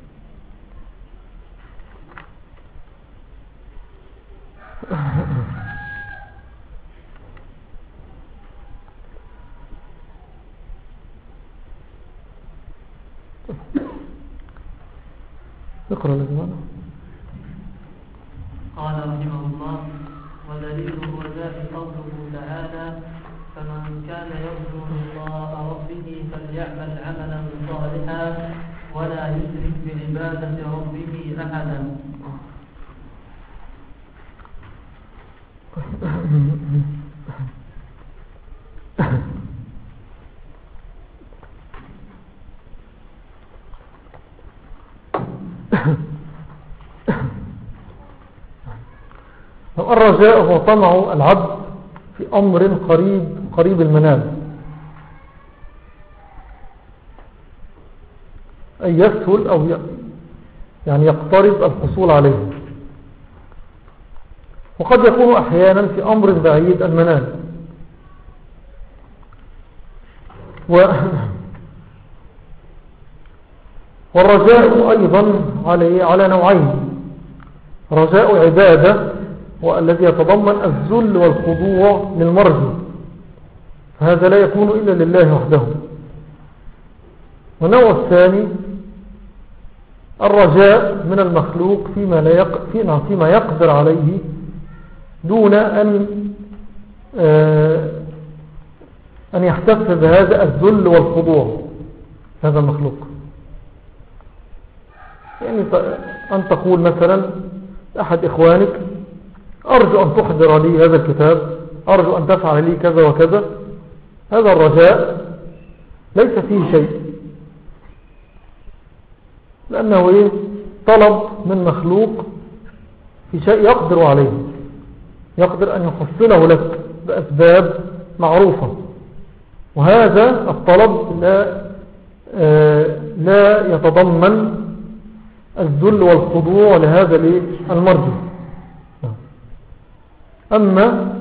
اقرأ لزمانه. قال رحمه الله: ودليل الرجاء قوله تعالى: فمن كان يرجو لقاء ربه فليعمل عملا صالحا ولا يشرك بعبادة ربه أحدا. الرجاء هو طمع العبد في أمر قريب قريب المنال، أي يسهل أو يعني يقترب الحصول عليه، وقد يكون أحيانا في أمر بعيد المنال. و والرجاء أيضا على على نوعين: رجاء عبادة هو الذي يتضمن الذل والخضوع للمرجو، فهذا لا يكون إلا لله وحده. والنوع الثاني الرجاء من المخلوق فيما, لا يق... فيما يقدر عليه دون أن آه أن يحتف بهذا الذل والخضوع هذا المخلوق. يعني أن تقول مثلا أحد إخوانك: أرجو أن تحضر لي هذا الكتاب، أرجو أن تفعل لي كذا وكذا. هذا الرجاء ليس فيه شيء، لأنه إيه؟ طلب من مخلوق في شيء يقدر عليه، يقدر أن يحصله لك بأسباب معروفة، وهذا الطلب لا, آه لا يتضمن الذل والخضوع لهذا المرجو. أما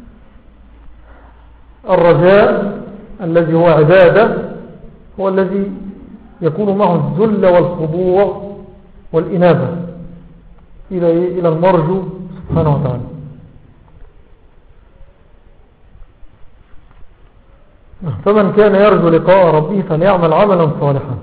الرجاء الذي هو عبادة هو الذي يكون معه الذل والخضوع والإنابة إلى إلى المرجو سبحانه وتعالى. فمن كان يرجو لقاء ربه فليعمل عملا صالحا.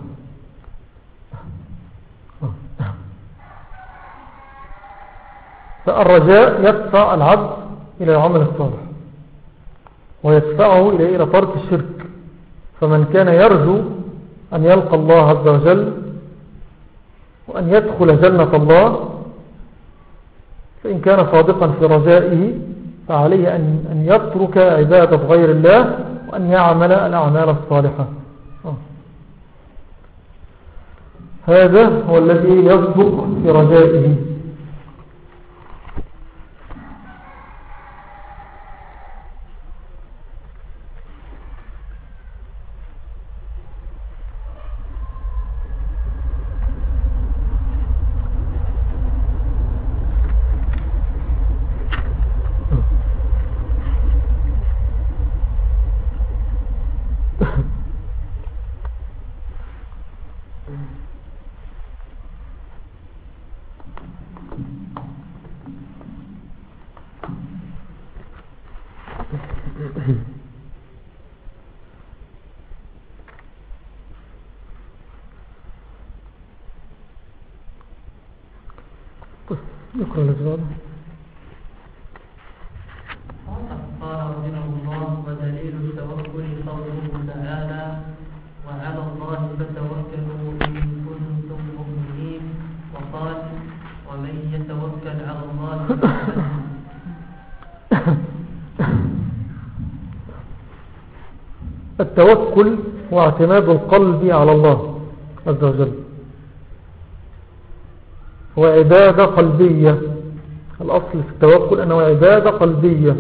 فالرجاء يدفع العبد إلى العمل الصالح ويدفعه إلى إلى ترك الشرك. فمن كان يرجو أن يلقى الله عز وجل وأن يدخل جنة الله فإن كان صادقا في رجائه فعليه أن, أن يترك عبادة غير الله وأن يعمل الأعمال الصالحة. هذا هو الذي يصدق في رجائه. نقرأ الأجواب. قال رحمه الله: ودليل التوكل قوله تعالى: وعلى الله فتوكلوا إن كنتم مؤمنين. وقال: ومن يتوكل على الله فحسبه. التوكل هو اعتماد القلب على الله عز وجل، هو عبادة قلبية. الأصل في التوكل أنه عبادة قلبية.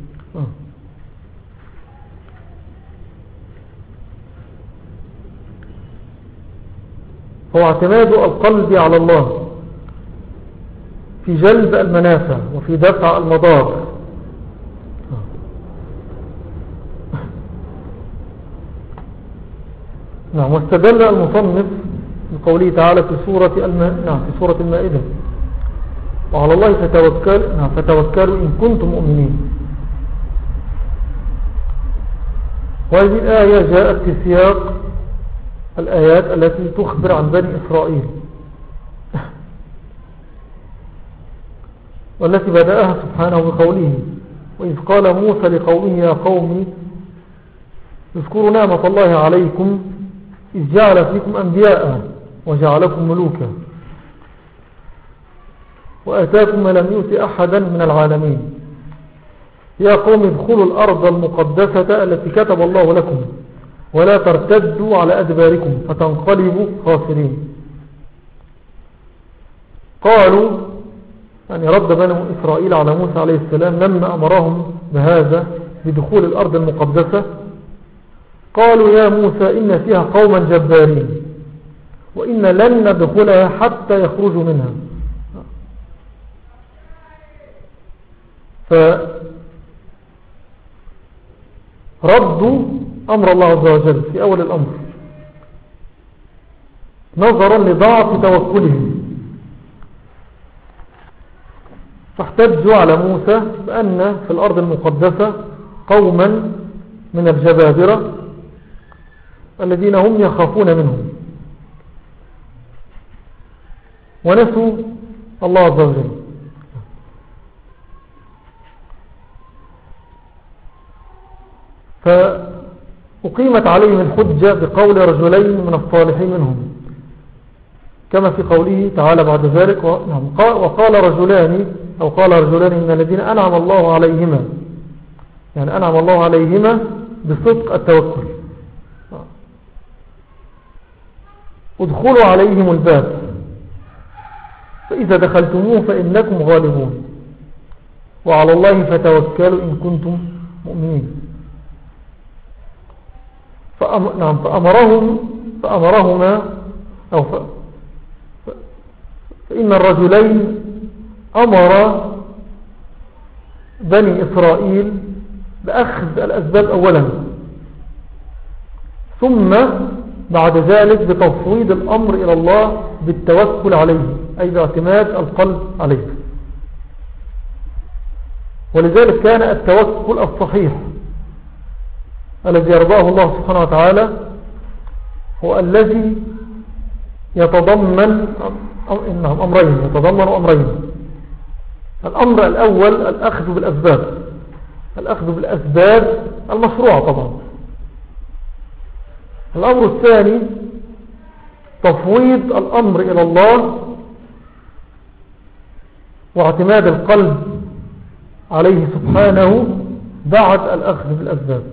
هو اعتماد القلب على الله في جلب المنافع وفي دفع المضار. نعم. واستدل المصنف بقوله تعالى في سورة الم... نعم في سورة المائدة: وعلى الله فتوكل نعم فتوكلوا إن كنتم مؤمنين. وهذه الآية جاءت في سياق الآيات التي تخبر عن بني إسرائيل، والتي بدأها سبحانه بقوله: وإذ قال موسى لقومه يا قوم اذكروا نعمة الله عليكم إذ جعل فيكم أنبياء وجعلكم ملوكا وآتاكم ما لم يؤت أحدا من العالمين يا قوم ادخلوا الأرض المقدسة التي كتب الله لكم ولا ترتدوا على أدباركم فتنقلبوا خاسرين. قالوا يعني رد بني إسرائيل على موسى عليه السلام لما أمرهم بهذا بدخول الأرض المقدسة، قالوا يا موسى إن فيها قوما جبارين وإن لن ندخلها حتى يخرجوا منها. فردوا أمر الله عز وجل في أول الأمر نظرا لضعف توكلهم، فاحتجوا على موسى بأن في الأرض المقدسة قوما من الجبابرة الذين هم يخافون منهم ونسوا الله عز وجل. فأقيمت عليهم الحجة بقول رجلين من الصالحين منهم كما في قوله تعالى بعد ذلك: وقال رجلان أو قال رجلان من الذين أنعم الله عليهما، يعني أنعم الله عليهما بصدق التوكل، ادخلوا عليهم الباب فإذا دخلتموه فإنكم غالبون وعلى الله فتوكلوا إن كنتم مؤمنين. فأم... نعم فأمرهم فأمرهما أو ف... فإن الرجلين أمر بني إسرائيل بأخذ الأسباب أولا، ثم بعد ذلك بتفويض الأمر إلى الله بالتوكل عليه، أي باعتماد القلب عليه. ولذلك كان التوكل الصحيح الذي يرضاه الله سبحانه وتعالى هو الذي يتضمن أمرين يتضمن أمرين الأمر الأول الأخذ بالأسباب، الأخذ بالأسباب المشروعة طبعا. الأمر الثاني تفويض الأمر إلى الله واعتماد القلب عليه سبحانه بعد الأخذ بالأسباب.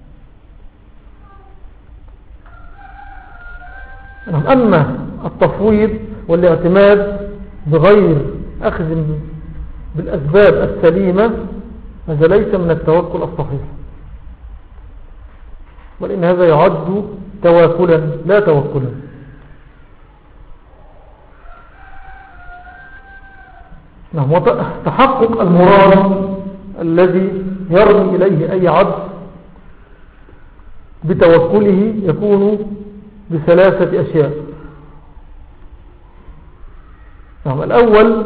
أما التفويض والاعتماد بغير أخذ بالأسباب السليمة هذا ليس من التوكل الصحيح، ولأن هذا يعد تواكلا لا توكلا. نعم. وتحقق المراد الذي يرمي إليه أي عبد بتوكله يكون بثلاثة أشياء. نعم. الأول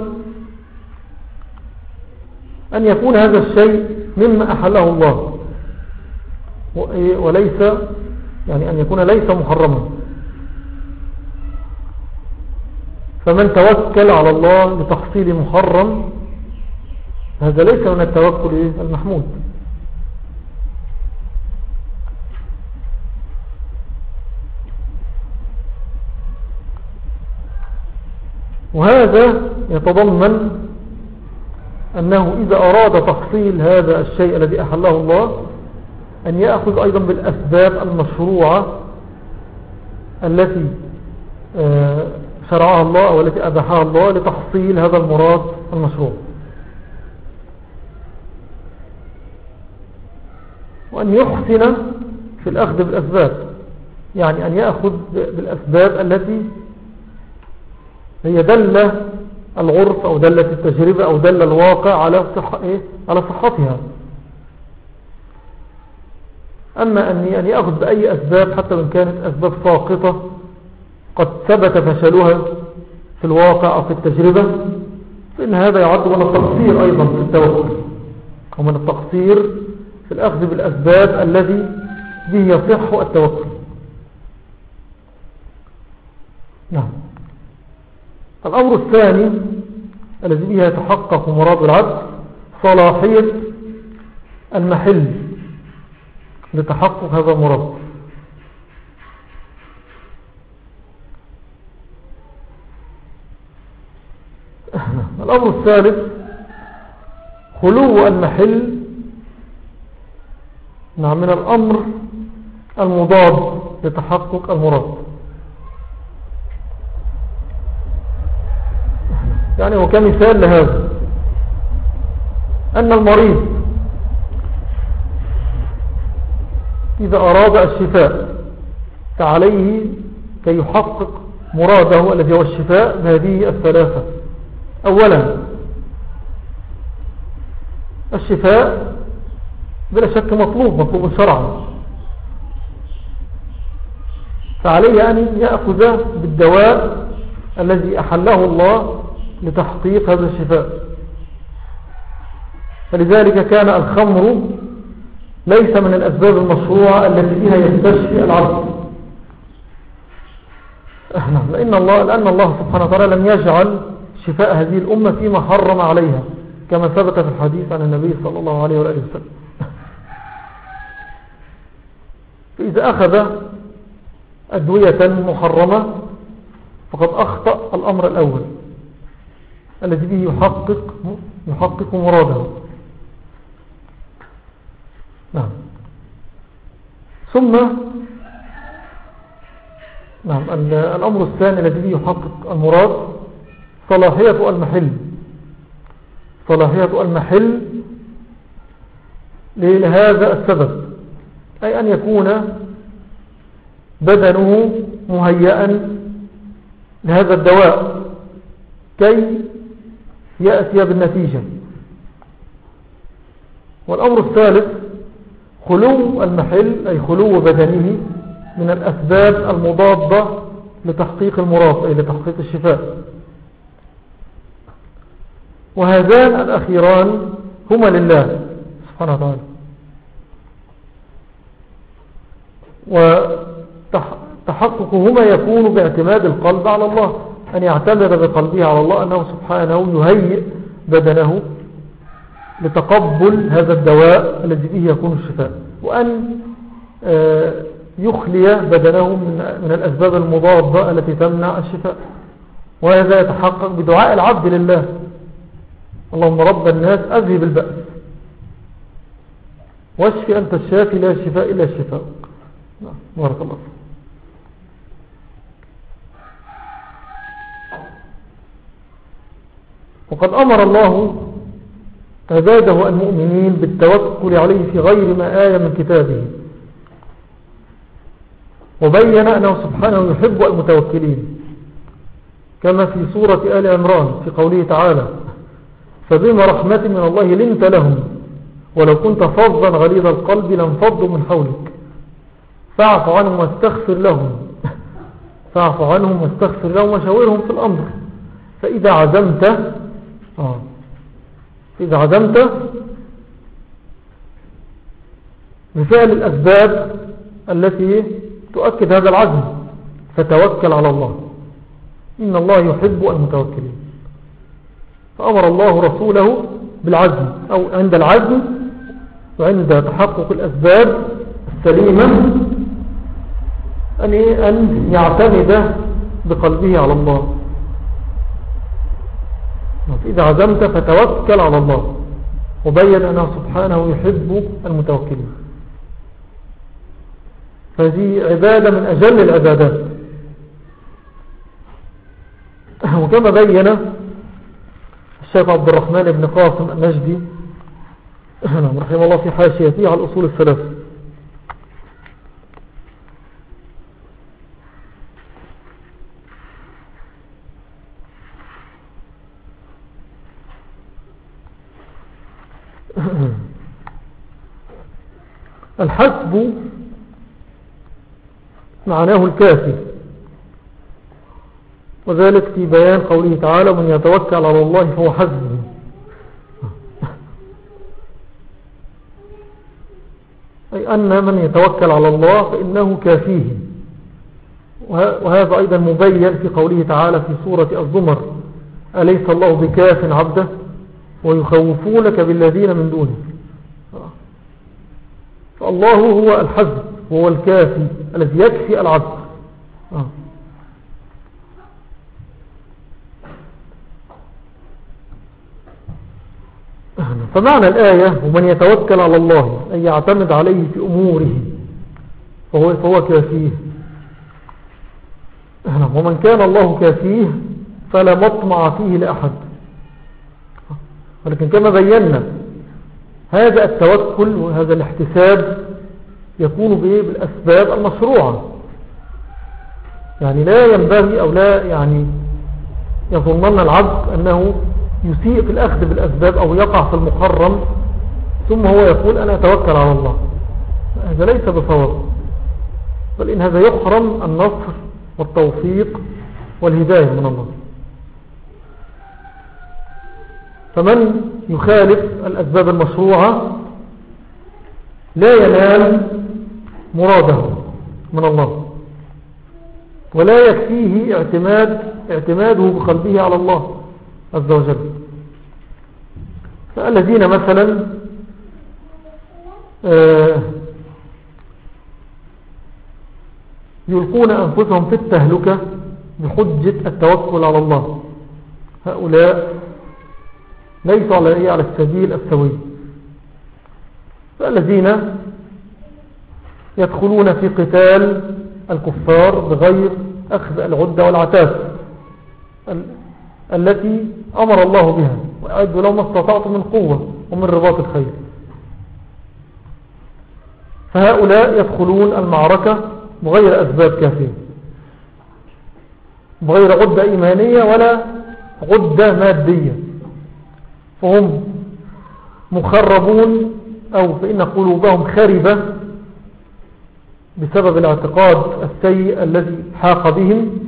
أن يكون هذا الشيء مما أحله الله وليس يعني أن يكون ليس محرما. فمن توكل على الله لتحصيل محرم هذا ليس من التوكل المحمود. وهذا يتضمن أنه إذا أراد تحصيل هذا الشيء الذي أحله الله أن يأخذ أيضا بالأسباب المشروعة التي شرعها الله أو التي أباحها الله لتحصيل هذا المراد المشروع. وأن يحسن في الأخذ بالأسباب، يعني أن يأخذ بالأسباب التي هي دل العرف أو دلة التجربة أو دل الواقع على صحة إيه؟ على صحتها. أما أن يأخذ بأي أسباب حتى وإن كانت أسباب ساقطة قد ثبت فشلها في الواقع أو في التجربة فإن هذا يعد من التقصير أيضا في التوكل ومن التقصير في الأخذ بالأسباب الذي به يصح التوكل. نعم. الأمر الثاني الذي به يتحقق مراد العبد صلاحية المحل لتحقق هذا المراد. الأمر الثالث خلو المحل نعم من الأمر المضاد لتحقق المراد. يعني وكمثال لهذا أن المريض إذا أراد الشفاء فعليه كي يحقق مراده الذي هو الشفاء بهذه الثلاثة. أولا الشفاء بلا شك مطلوب مطلوب شرعا، فعليه أن يأخذ بالدواء الذي أحله الله لتحقيق هذا الشفاء. فلذلك كان الخمر ليس من الأسباب المشروعة التي بها يستشفي العبد، لأن الله, لأن الله سبحانه وتعالى لم يجعل شفاء هذه الأمة فيما حرم عليها كما ثبت في الحديث عن النبي صلى الله عليه وآله وسلم. فإذا أخذ أدوية محرمة فقد أخطأ الأمر الأول الذي به يحقق, يحقق مراده. نعم. ثم نعم الأمر الثاني الذي به يحقق المراد صلاحية المحل. صلاحية المحل لهذا السبب، أي أن يكون بدنه مهيئا لهذا الدواء كي يأتي بالنتيجة. والأمر الثالث خلو المحل أي خلو بدنه من الأسباب المضادة لتحقيق المراد أي لتحقيق الشفاء. وهذان الأخيران هما لله سبحانه وتعالى، وتحققهما يكون باعتماد القلب على الله، أن يعتمد بقلبه على الله أنه سبحانه يهيئ بدنه لتقبل هذا الدواء الذي به يكون الشفاء، وأن يخلي بدنه من الأسباب المضادة التي تمنع الشفاء. وهذا يتحقق بدعاء العبد لله: اللهم رب الناس أذهب البأس واشفي أنت الشافي لا شفاء إلا الشفاء. بارك الله. وقد أمر الله عباده المؤمنين بالتوكل عليه في غير ما آية من كتابه، وبين أنه سبحانه يحب المتوكلين، كما في سورة آل عمران في قوله تعالى: فبما رحمة من الله لنت لهم ولو كنت فظا غليظ القلب لانفضوا من حولك فاعف عنهم واستغفر لهم فاعف عنهم واستغفر لهم وشاورهم في الأمر فإذا عزمت آه إذا عزمت بفعل الأسباب التي تؤكد هذا العزم فتوكل على الله، إن الله يحب المتوكلين. فأمر الله رسوله بالعزم، أو عند العزم وعند تحقق الأسباب السليمة أن يعتمد بقلبه على الله. إذا عزمت فتوكل على الله، وبين أنه سبحانه يحب المتوكلين. فهذه عبادة من أجل العبادات. وكما بين الشيخ عبد الرحمن بن قاسم النجدي رحمه الله في حاشيته على الأصول الثلاث: الحسب معناه الكافي، وذلك في بيان قوله تعالى: من يتوكل على الله فهو حسبه. أي أن من يتوكل على الله فإنه كافيه. وهذا أيضا مبين في قوله تعالى في سورة الزمر: أليس الله بكاف عبده ويخوفونك بالذين من دونه. فالله هو الحسب وهو الكافي الذي يكفي العبد. فمعنى الآية: ومن يتوكل على الله أن يعتمد عليه في أموره فهو, فهو كافيه. ومن كان الله كافيه فلا مطمع فيه لأحد. ولكن كما بينا هذا التوكل وهذا الاحتساب يكون به بالأسباب المشروعة. يعني لا ينبغي أو لا يعني يظنن العبد أنه يسيء في الأخذ بالأسباب أو يقع في المحرم ثم هو يقول أنا أتوكل على الله. هذا ليس بصواب، بل إن هذا يحرم النصر والتوفيق والهداية من الله. فمن يخالف الأسباب المشروعة لا ينال مراده من الله، ولا يكفيه اعتماد اعتماده بقلبه على الله عز وجل. فالذين مثلا يلقون أنفسهم في التهلكة بحجة التوكل على الله، هؤلاء ليسوا على على السبيل السوي. فالذين يدخلون في قتال الكفار بغير أخذ العدة والعتاد التي أمر الله بها: وأعدوا لهم ما استطعتم من قوة ومن رباط الخيل. فهؤلاء يدخلون المعركة بغير أسباب كافية، بغير عدة إيمانية ولا عدة مادية، فهم مخربون أو فإن قلوبهم خربة بسبب الاعتقاد السيء الذي حاق بهم.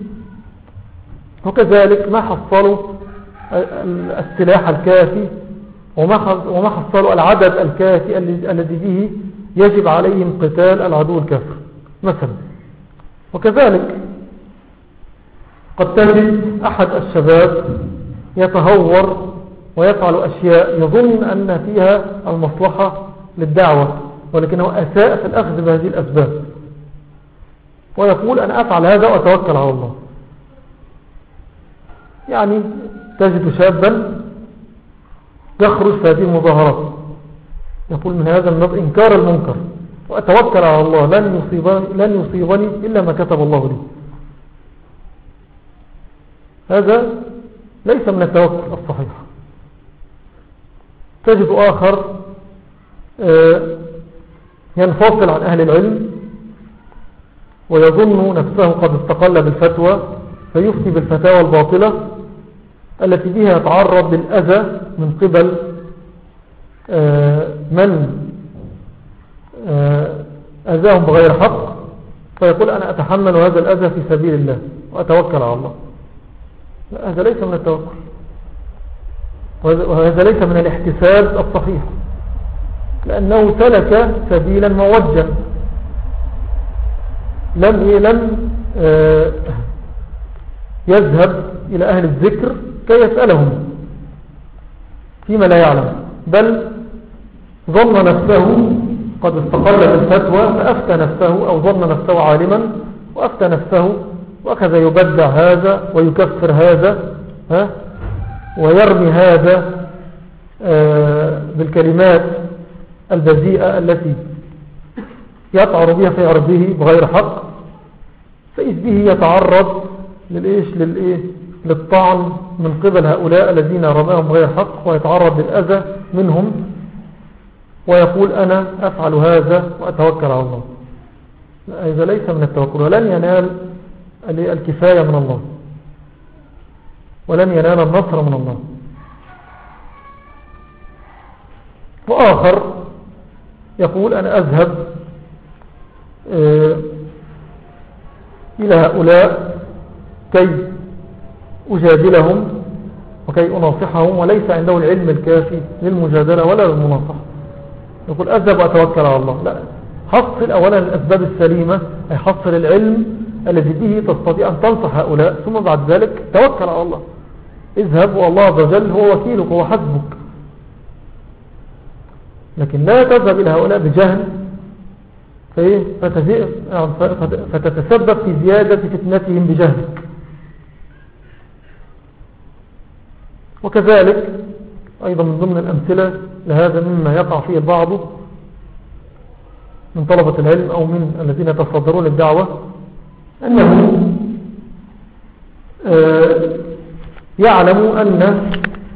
وكذلك ما حصلوا السلاح الكافي وما حصلوا العدد الكافي الذي به يجب عليهم قتال العدو الكافر مثلا. وكذلك قد تجد أحد الشباب يتهور ويفعل أشياء يظن أن فيها المصلحة للدعوة، ولكنه أساء في الأخذ بهذه الأسباب، ويقول أنا أفعل هذا وأتوكل على الله. يعني تجد شابا يخرج في هذه المظاهرات يقول من هذا النظر إنكار المنكر وأتوكل على الله، لن يصيبني, لن يصيبني إلا ما كتب الله لي. هذا ليس من التوكل الصحيح. تجد آخر ينفصل عن أهل العلم ويظن نفسه قد استقل بالفتوى فيفتي بالفتاوى الباطلة التي بها يتعرض للأذى من قبل من أذاهم بغير حق، فيقول أنا أتحمل هذا الأذى في سبيل الله وأتوكل على الله. لا، هذا ليس من التوكل، وهذا ليس من الاحتساب الصحيح، لأنه سلك سبيلا موجا لم لم يذهب إلى أهل الذكر كي يسألهم فيما لا يعلم، بل ظن نفسه قد استقل بالفتوى فأفتى نفسه، أو ظن نفسه عالما وأفتى نفسه، وأخذ يبدع هذا ويكفر هذا ها ويرمي هذا بالكلمات البذيئة التي يطعن بها في عرضه بغير حق، فإذ به يتعرض للإيش للإيه للطعن من قبل هؤلاء الذين رماهم بغير حق، ويتعرض للأذى منهم، ويقول أنا أفعل هذا وأتوكل على الله. هذا ليس من التوكل، ولن ينال الكفاية من الله، ولن ينال النصر من الله. وآخر يقول أنا أذهب إلى هؤلاء كي أجادلهم وكي أناصحهم، وليس عنده العلم الكافي للمجادلة ولا للمناصحة، يقول أذهب وأتوكل على الله. لا، حصل أولا الأسباب السليمة، أي حصل العلم الذي به تستطيع أن تنصح هؤلاء، ثم بعد ذلك توكل على الله. اذهب والله عز وجل هو وكيلك هو حسبك، لكن لا تذهب إلى هؤلاء بجهل فتتسبب في زيادة فتنتهم بجهلك. وكذلك أيضا من ضمن الأمثلة لهذا مما يقع فيه البعض من طلبة العلم أو من الذين يتصدرون الدعوة، أنه يعلم أن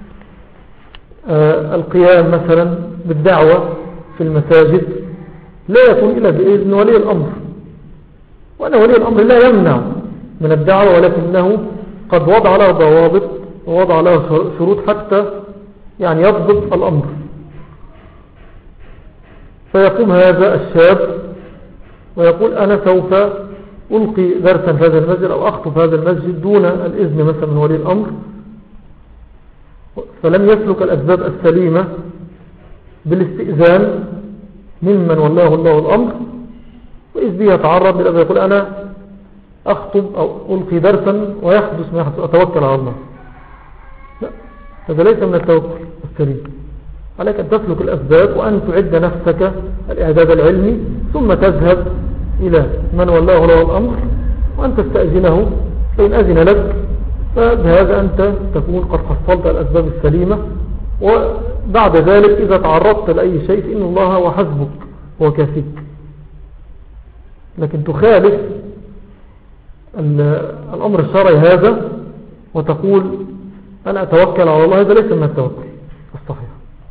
القيام مثلا بالدعوة في المساجد لا يكون إلا بإذن ولي الأمر، وأن ولي الأمر لا يمنع من الدعوة، ولكنه قد وضع له ضوابط ووضع له شروط حتى يعني يضبط الأمر. فيقوم هذا الشاب ويقول أنا سوف ألقي درسا في هذا المسجد أو أخطب هذا المسجد دون الإذن مثلا من ولي الأمر، فلم يسلك الأسباب السليمة بالاستئذان ممن والله الله الأمر، وإذ به يتعرض للأذى، يقول أنا أخطب أو ألقي درسا ويحدث ما يحدث أتوكل على الله. لا، هذا ليس من التوكل السليم. عليك أن تسلك الأسباب وأن تعد نفسك الإعداد العلمي، ثم تذهب إلى من والله له الأمر وأن تستأذنه، فإن أذن لك فبهذا أنت تكون قد حصلت الأسباب السليمة، وبعد ذلك إذا تعرضت لأي شيء فإن الله هو حسبك وكافيك. لكن تخالف الأمر الشرعي هذا وتقول أنا أتوكل على الله، هذا ليس من التوكل الصحيح،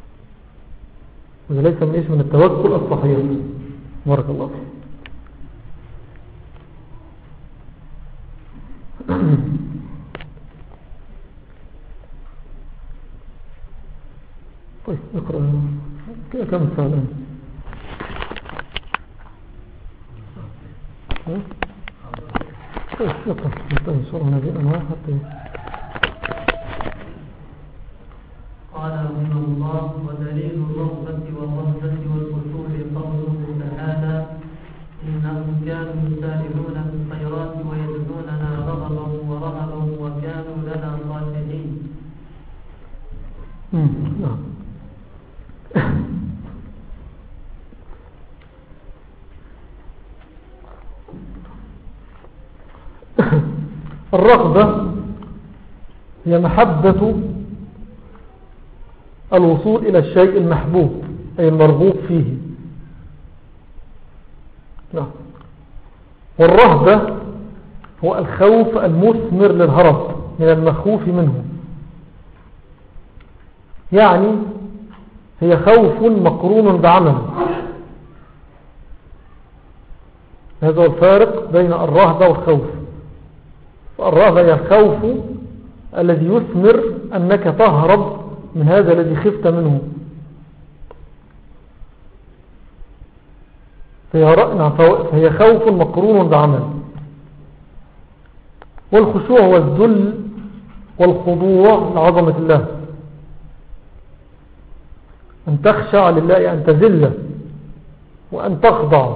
هذا ليس من إيش من التوكل الصحيح. بارك الله فيك. طيب اقرأ كم الساعة الآن؟ طيب اقرأ إن شاء الله هذه الأنواع حتى. قال رحمه الله ودليل الرغبة والرهبة والخشوع قوله تعالى إنهم كانوا يسارعون في الخيرات ويدعوننا رغبا ورهبا وكانوا لنا خاشعين. الرغبة هي محبة الوصول إلى الشيء المحبوب أي المرغوب فيه. نعم. والرهبة هو الخوف المثمر للهرب من المخوف منه، يعني هي خوف مقرون بعمل. هذا هو الفارق بين الرهبة والخوف. الرهبة هي الخوف الذي يثمر أنك تهرب من هذا الذي خفت منه. فهي خوف مقرون بعمل. والخشوع هو الذل والخضوع لعظمة الله، أن تخشع لله، أن تذل وأن تخضع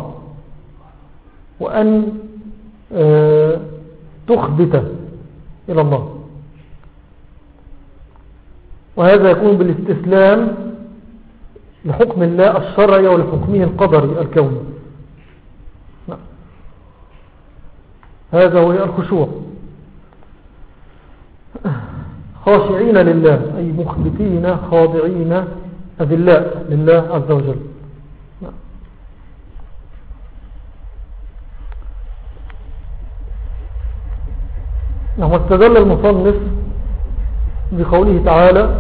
وأن تخبت إلى الله. وهذا يكون بالاستسلام لحكم الله الشرعي ولحكمه القدري الكوني. هذا هو الخشوع. خاشعين لله أي مخبتين خاضعين أذلاء لله عز وجل. نعم. واستدل المصنف بقوله تعالى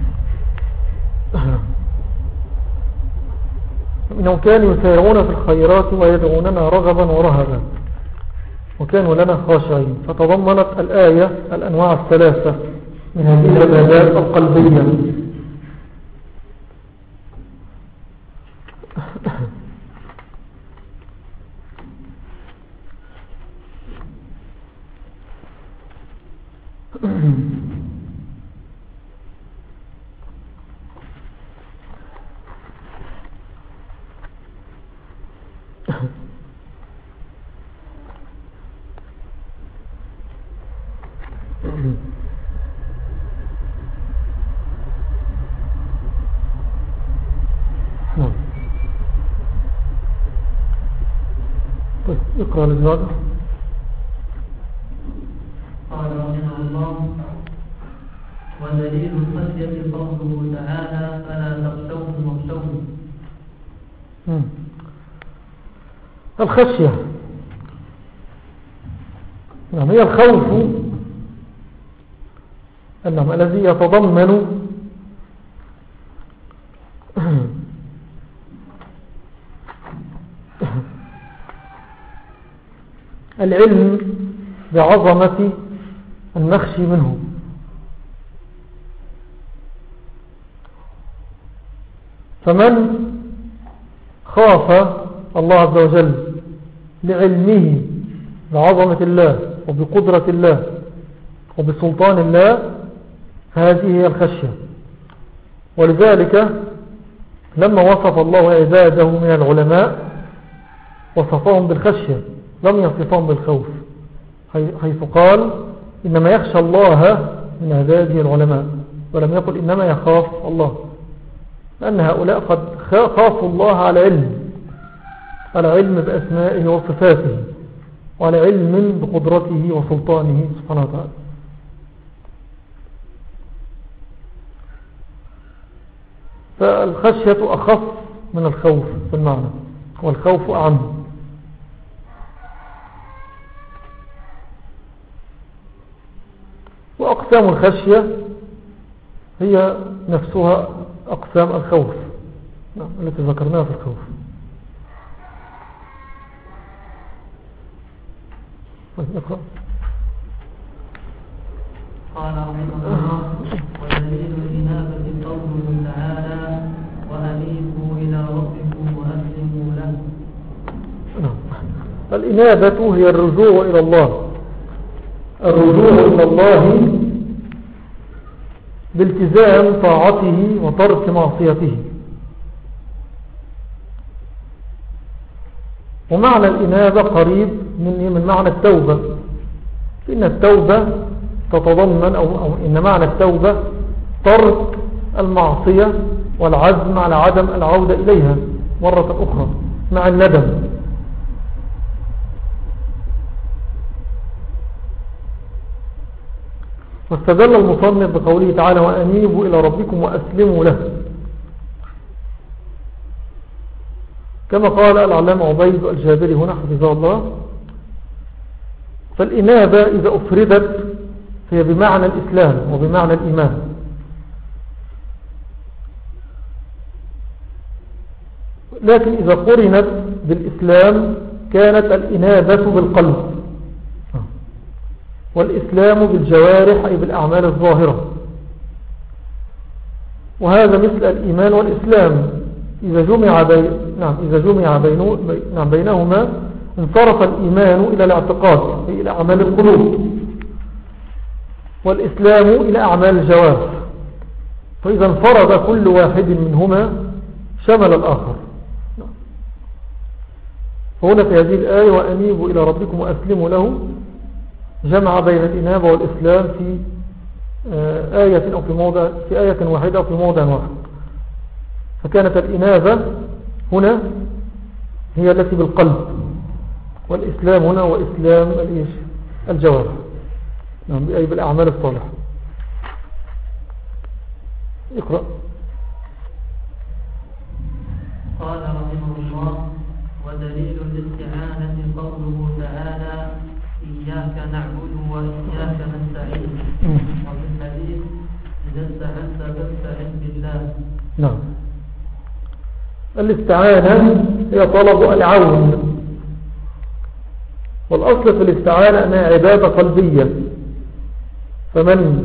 إنهم كانوا يسارعون في الخيرات ويدعوننا رغبا ورهبا وكانوا لنا خاشعين. فتضمنت الآية الأنواع الثلاثة من هذه العبادات القلبية. اقرأ للزواج. قال رحمه الله: ودليل الخشية قوله تعالى: فلا تخشوهم واخشوني. الخشية نعم هي الخوف أنه الذي يتضمن العلم بعظمة النخشي منه. فمن خاف الله عز وجل لعلمه بعظمة الله وبقدرة الله وبسلطان الله هذه هي الخشية. ولذلك لما وصف الله عباده من العلماء وصفهم بالخشية لم يصفهم بالخوف، حيث قال إنما يخشى الله من عباده العلماء، ولم يقل إنما يخاف الله، لأن هؤلاء قد خافوا الله على علم، على علم بأسمائه وصفاته وعلى علم بقدرته وسلطانه سبحانه وتعالى. فالخشية أخف من الخوف في المعنى، والخوف أعم. وأقسام الخشية هي نفسها أقسام الخوف التي ذكرناها في الخوف. اقرأ. قال رحمه الله: ودليل الإنابة قوله تعالى: وأنيبوا إلى ربكم وأسلموا له. الإنابة هي الرجوع إلى الله، الرجوع إلى الله بالتزام طاعته وترك معصيته. ومعنى الإنابة قريب من من معنى التوبة، إن التوبة تتضمن أو, أو إن معنى التوبة ترك المعصية والعزم على عدم العودة إليها مرة أخرى مع الندم. واستدل المصنف بقوله تعالى وأنيبوا إلى ربكم وأسلموا له، كما قال العلامة عبيد الجابري هنا حفظه الله. فالإنابة إذا أفردت هي بمعنى الإسلام وبمعنى الإيمان، لكن إذا قرنت بالإسلام كانت الإنابة بالقلب، والإسلام بالجوارح أي بالأعمال الظاهرة. وهذا مثل الإيمان والإسلام إذا جمع, بي... نعم إذا جمع بينه... نعم بينهما انصرف الإيمان إلى الاعتقاد أي إلى أعمال القلوب، والإسلام إلى أعمال الجوارح، فإذا انفرد كل واحد منهما شمل الآخر. فهنا في هذه الآية وأنيبوا إلى ربكم وأسلموا له جمع بين الإنابة والإسلام في آية أو في موضع في آية واحدة أو في موضع واحد. فكانت الإنابة هنا هي التي بالقلب، والإسلام هنا وإسلام الجوارح، نعم أي بالأعمال الصالحة. اقرأ. قال رحمه الله ودليل الاستعانة قوله تعالى إياك نعبد وإياك نستعين، وفي الحديث إذا استعنت فاستعن بالله. نعم. الاستعانة هي طلب العون، والأصل في الاستعانة أنها عبادة قلبية، فمن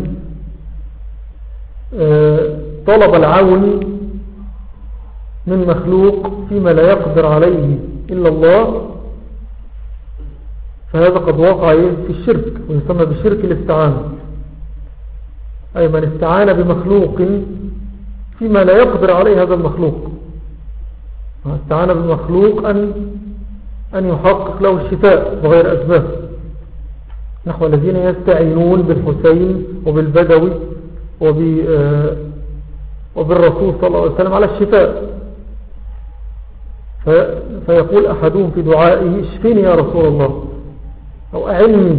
طلب العون من مخلوق فيما لا يقدر عليه إلا الله فهذا قد وقع في الشرك، ويسمى بشرك الاستعانة، أي من استعان بمخلوق فيما لا يقدر عليه هذا المخلوق. استعان بمخلوق أن, أن يحقق له الشفاء بغير أسباب، نحو الذين يستعينون بالحسين وبالبدوي وبالرسول صلى الله عليه وسلم على الشفاء، فيقول أحدهم في دعائه اشفني يا رسول الله، أو أعني،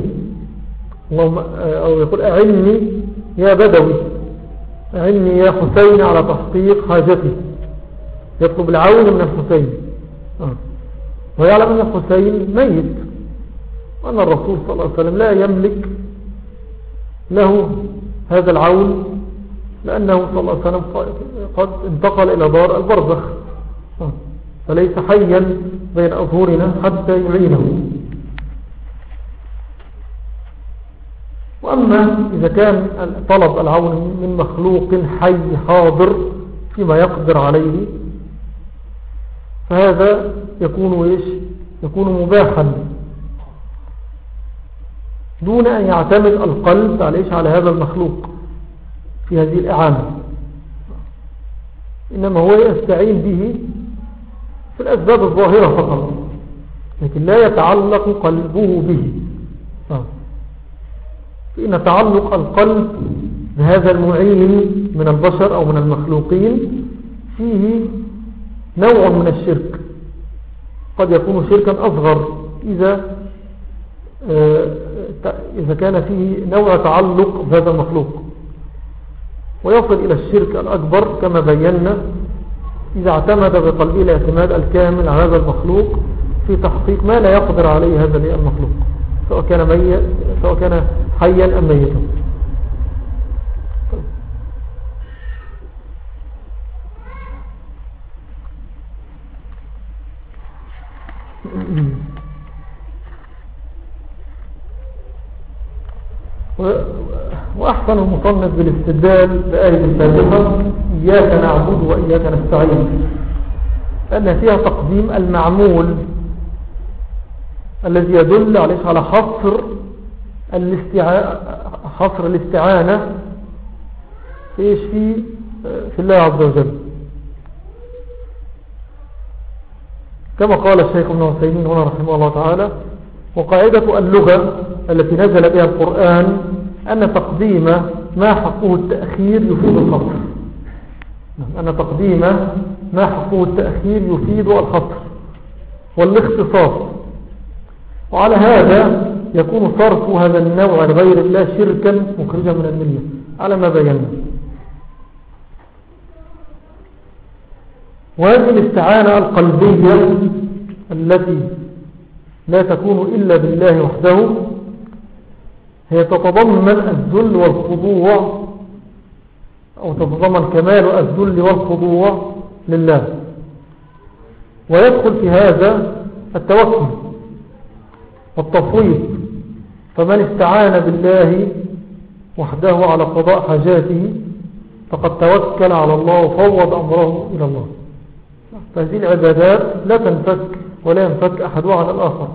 أو يقول أعني يا بدوي، أعني يا حسين على تحقيق حاجتي، يطلب العون من الحسين، ويعلم أن الحسين ميت، وأن الرسول صلى الله عليه وسلم لا يملك له هذا العون، لأنه صلى الله عليه وسلم قد انتقل إلى دار البرزخ، فليس حيا بين أظهرنا حتى يعينه. وأما إذا كان طلب العون من مخلوق حي حاضر فيما يقدر عليه فهذا يكون إيش؟ يكون مباحا دون أن يعتمد القلب على, على هذا المخلوق في هذه الإعانة، إنما هو يستعين به في الأسباب الظاهرة فقط، لكن لا يتعلق قلبه به. فإن تعلق القلب بهذا المعين من البشر أو من المخلوقين فيه نوع من الشرك، قد يكون شركا أصغر إذا إذا كان فيه نوع تعلق بهذا المخلوق، ويصل إلى الشرك الأكبر كما بينا إذا اعتمد بقلبه الاعتماد الكامل على هذا المخلوق في تحقيق ما لا يقدر عليه هذا المخلوق، سواء كان ميت سواء كان حيا أم ميتا. وأحسن المصنف بالاستدلال بآية الفاتحة إياك نعبد وإياك نستعين، لأن فيها تقديم المعمول الذي يدل على حصر الاستعانة حصر الاستعانة في في الله عز وجل، كما قال الشيخ ابن عثيمين هنا رحمه الله تعالى: وقاعدة اللغة التي نزل بها القرآن أن تقديم ما حقه التأخير يفيد الحصر، أن تقديم ما حقه التأخير يفيد الحصر والاختصاص، وعلى هذا يكون صرف هذا النوع لغير الله شركا مخرجا من الملة على ما بينا. وهذه الاستعانة القلبية التي لا تكون إلا بالله وحده هي تتضمن الذل والخضوع، أو تتضمن كمال الذل والخضوع لله، ويدخل في هذا التوكل والتفويض. فمن استعان بالله وحده على قضاء حاجاته فقد توكل على الله وفوض أمره إلى الله. فهذه العبادات لا تنفك ولا ينفك أحدها عن الآخر،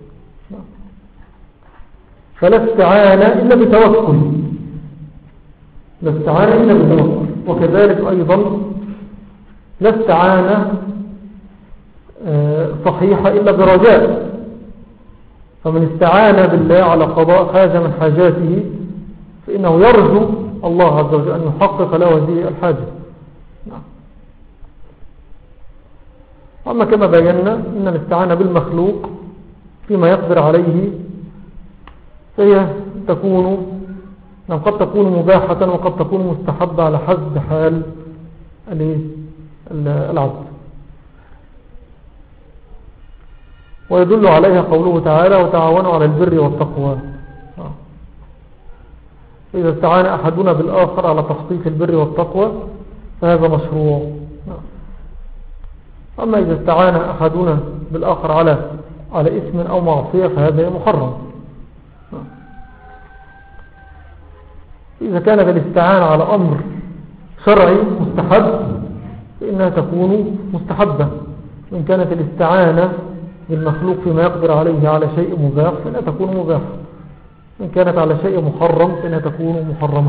فلا استعانة إلا بتوكل، لا استعانة إلا بتوكل. وكذلك أيضا لا استعانة صحيحة إلا برجاء. فمن استعان بالله على قضاء حاجة من حاجاته فإنه يرجو الله عز وجل أن يحقق له هذه الحاجة. أما كما بينا إن الاستعانة بالمخلوق فيما يقدر عليه فهي تكون قد تكون مباحة وقد تكون مستحبة على حسب حال العبد. ويدل عليها قوله تعالى وتعاونوا على البر والتقوى. إذا استعان أحدنا بالآخر على تحقيق البر والتقوى فهذا مشروع. أما إذا استعان أحدنا بالآخر على على اسم أو معصية فهذا محرم. إذا كانت الاستعانة على أمر شرعي مستحب فإنها تكون مستحبة، وإن كانت الاستعانة بالمخلوق فيما يقدر عليه على شيء مباح فإنها تكون مباحة، وإن كانت على شيء محرم فإنها تكون محرمة.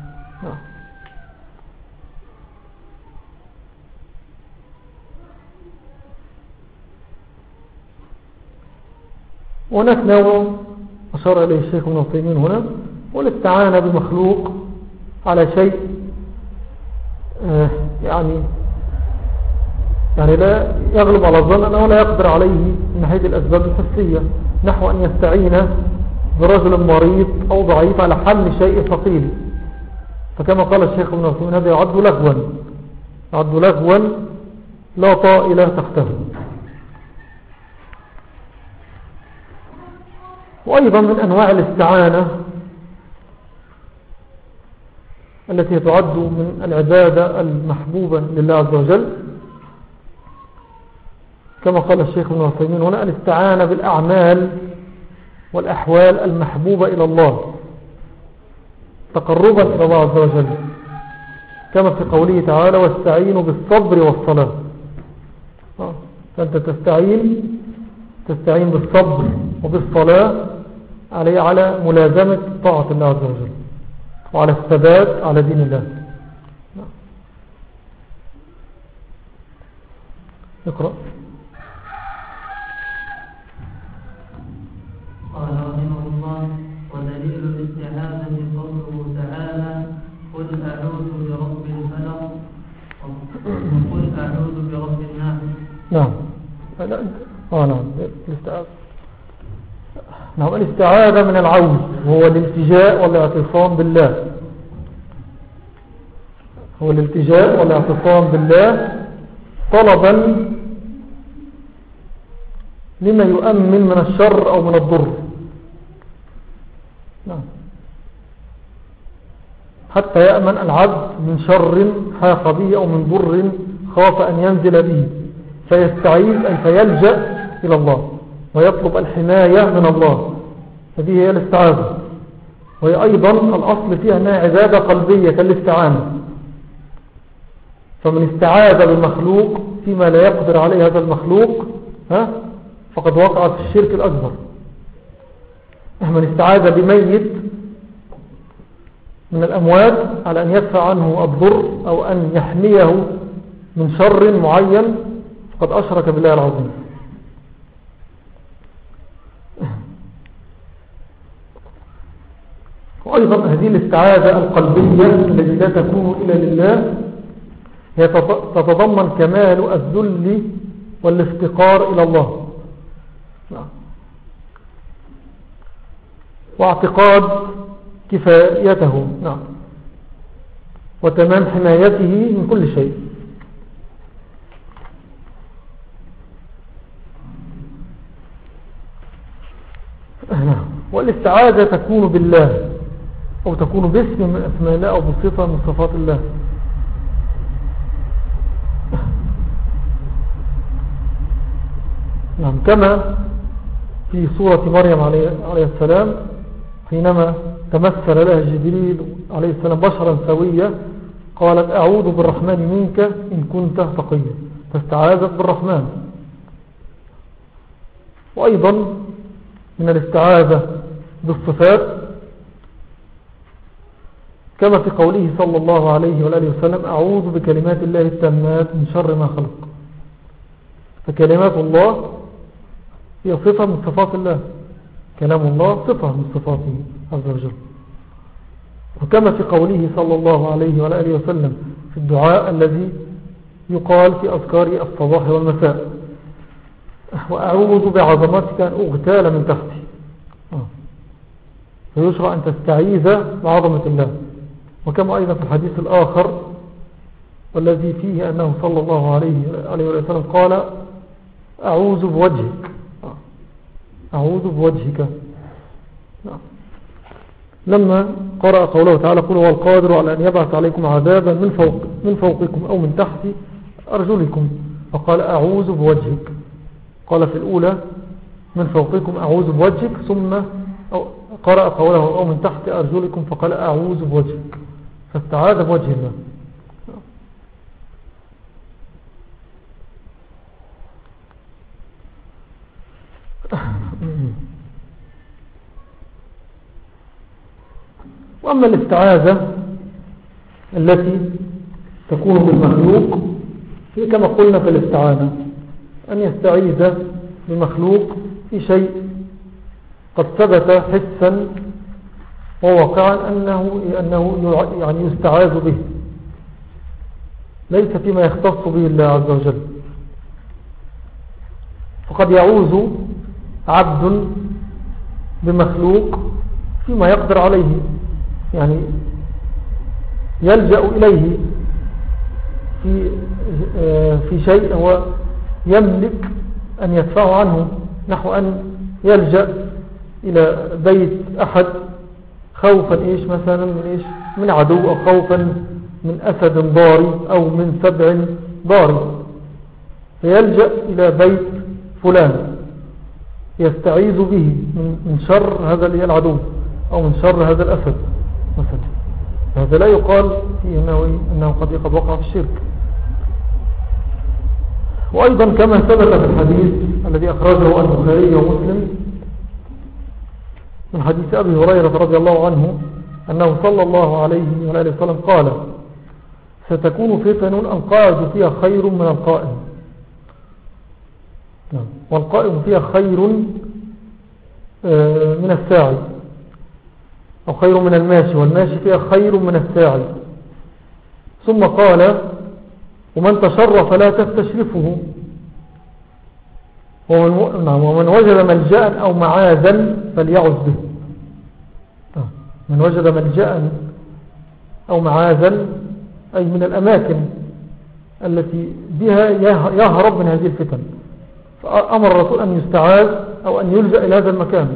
وهناك نوع أشار إليه الشيخ ابن عثيمين هنا، والاستعانة بمخلوق على شيء آه يعني يعني لا يغلب على الظن أنه لا يقدر عليه من ناحية الأسباب الحسية، نحو أن يستعين برجل مريض أو ضعيف على حل شيء ثقيل. فكما قال الشيخ ابن عثيمين هذا يعد لغوا يعد لغوا لا طائل تحته. وأيضا من أنواع الاستعانة التي تعد من العبادة المحبوبة لله عز وجل كما قال الشيخ ابن عثيمين هنا الاستعانة بالأعمال والأحوال المحبوبة إلى الله تقربا إلى الله عز وجل، كما في قوله تعالى واستعينوا بالصبر والصلاة. فأنت تستعين تستعين بالصبر وبالصلاة عليه على ملازمة طاعة الله عز وجل وعلى الثبات على دين الله. اقرأ. قال رحمه الله ودليل الاستعاذة قوله تعالى قل أعوذ برب الفلق وقل أعوذ برب الناس. نعم آه نعم الاستعاذة نعم الاستعاذة من العوذ هو الالتجاء والاعتصام بالله هو الالتجاء والاعتصام بالله طلبا لما يؤمن من الشر أو من الضر. نعم حتى يأمن العبد من شر حاق به أو من ضر خاف أن ينزل به فيستعيذ أي فيلجأ إلى الله ويطلب الحماية من الله. هذه هي الاستعاذة، وهي أيضا الأصل فيها أنها عبادة قلبية كالاستعانة. فمن استعاذ بالمخلوق فيما لا يقدر عليه هذا المخلوق ها فقد وقع في الشرك الأكبر. من استعاذ بميت من الأموات على أن يدفع عنه الضر أو أن يحميه من شر معين قد أشرك بالله العظيم. وأيضا هذه الاستعاذة القلبية التي لا تكون إلا لله هي تتضمن كمال الذل والافتقار إلى الله. واعتقاد كفايته، نعم، وتمام حمايته من كل شيء. والاستعاذة تكون بالله أو تكون باسم من أسماء الله أو بصفة من صفات الله. نعم، كما في سورة مريم عليه السلام حينما تمثل لها جبريل عليه السلام بشرا سويا قالت أعوذ بالرحمن منك إن كنت تقيا، فاستعاذت بالرحمن. وأيضا من الاستعاذة بالصفات كما في قوله صلى الله عليه وآله وسلم أعوذ بكلمات الله التامات من شر ما خلق. فكلمات الله هي صفة من صفات الله، كلام الله صفة من صفاته عز وجل. وكما في قوله صلى الله عليه وآله وسلم في الدعاء الذي يقال في أذكار الصباح والمساء وأعوذ بعظمتك أن أغتال من تحتي، فيشرع أن تستعيذ بعظمة الله. وكما أيضا في الحديث الآخر والذي فيه أنه صلى الله عليه وسلم قال أعوذ بوجهك، أعوذ بوجهك. لما قرأ قوله تعالى قل هو القادر على أن يبعث عليكم عذابا من فوق من فوقكم أو من تحت أرجلكم، فقال أعوذ بوجهك. قال في الأولى من فوقكم أعوذ بوجهك، ثم قرأ قوله أو من تحت أرجلكم فقال أعوذ بوجهك، فاستعاذ بوجه الله. وأما الاستعاذة التي تكون بالمخلوق هي كما قلنا في الاستعانة أن يستعيذ بمخلوق في شيء قد ثبت حسا وواقعا أنه, أنه يعني يستعاذ به، ليس فيما يختص به الله عز وجل. فقد يعوذ عبد بمخلوق فيما يقدر عليه، يعني يلجأ إليه في, في شيء هو يملك أن يدفعه عنه، نحو أن يلجأ إلى بيت أحد خوفا إيش مثلا من إيش من عدو، أو خوفا من أسد ضاري أو من سبع ضاري، فيلجأ إلى بيت فلان يستعيذ به من شر هذا العدو أو من شر هذا الأسد مثلا. هذا لا يقال فيه إنه, إنه قد قد وقع في الشرك. وأيضا كما ثبت في الحديث الذي أخرجه البخاري ومسلم من حديث أبي هريرة رضي الله عنه أنه صلى الله عليه وآله وسلم قال ستكون فتن القاعد فيها خير من القائم، والقائم فيها خير من الساعي، أو خير من الماشي، والماشي فيها خير من الساعي. ثم قال ومن تشرف لا تستشرفه، ومن وجد ملجأ أو معاذا فليعذ به. من وجد ملجأ أو معاذا أي من الأماكن التي بها يهرب من هذه الفتن، فأمر الرسول أن يستعاذ أو أن يلجأ إلى هذا المكان.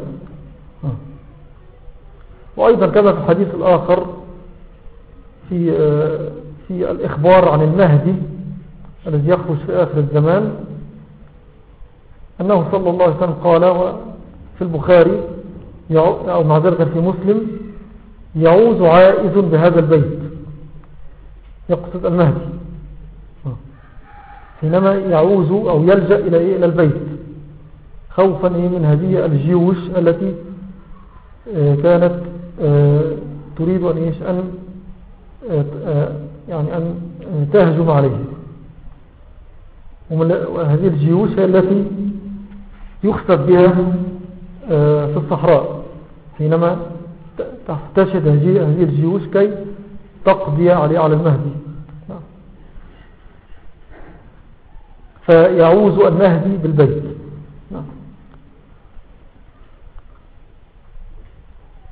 وأيضا كما في الحديث الآخر في في الإخبار عن المهدي الذي يخرج في آخر الزمان أنه صلى الله عليه وسلم قال في البخاري أو معذرة في مسلم يعوذ عائذ بهذا البيت، يقصد المهدي حينما يعوذ أو يلجأ إلى إلى البيت خوفا من هذه الجيوش التي كانت تريد أن إيش أن يعني أن تهجم عليه. وهذه الجيوش هي التي يخسف بها في الصحراء حينما تحتشد هذه الجيوش كي تقضي عليه على المهدي. فيعوذ المهدي بالبيت.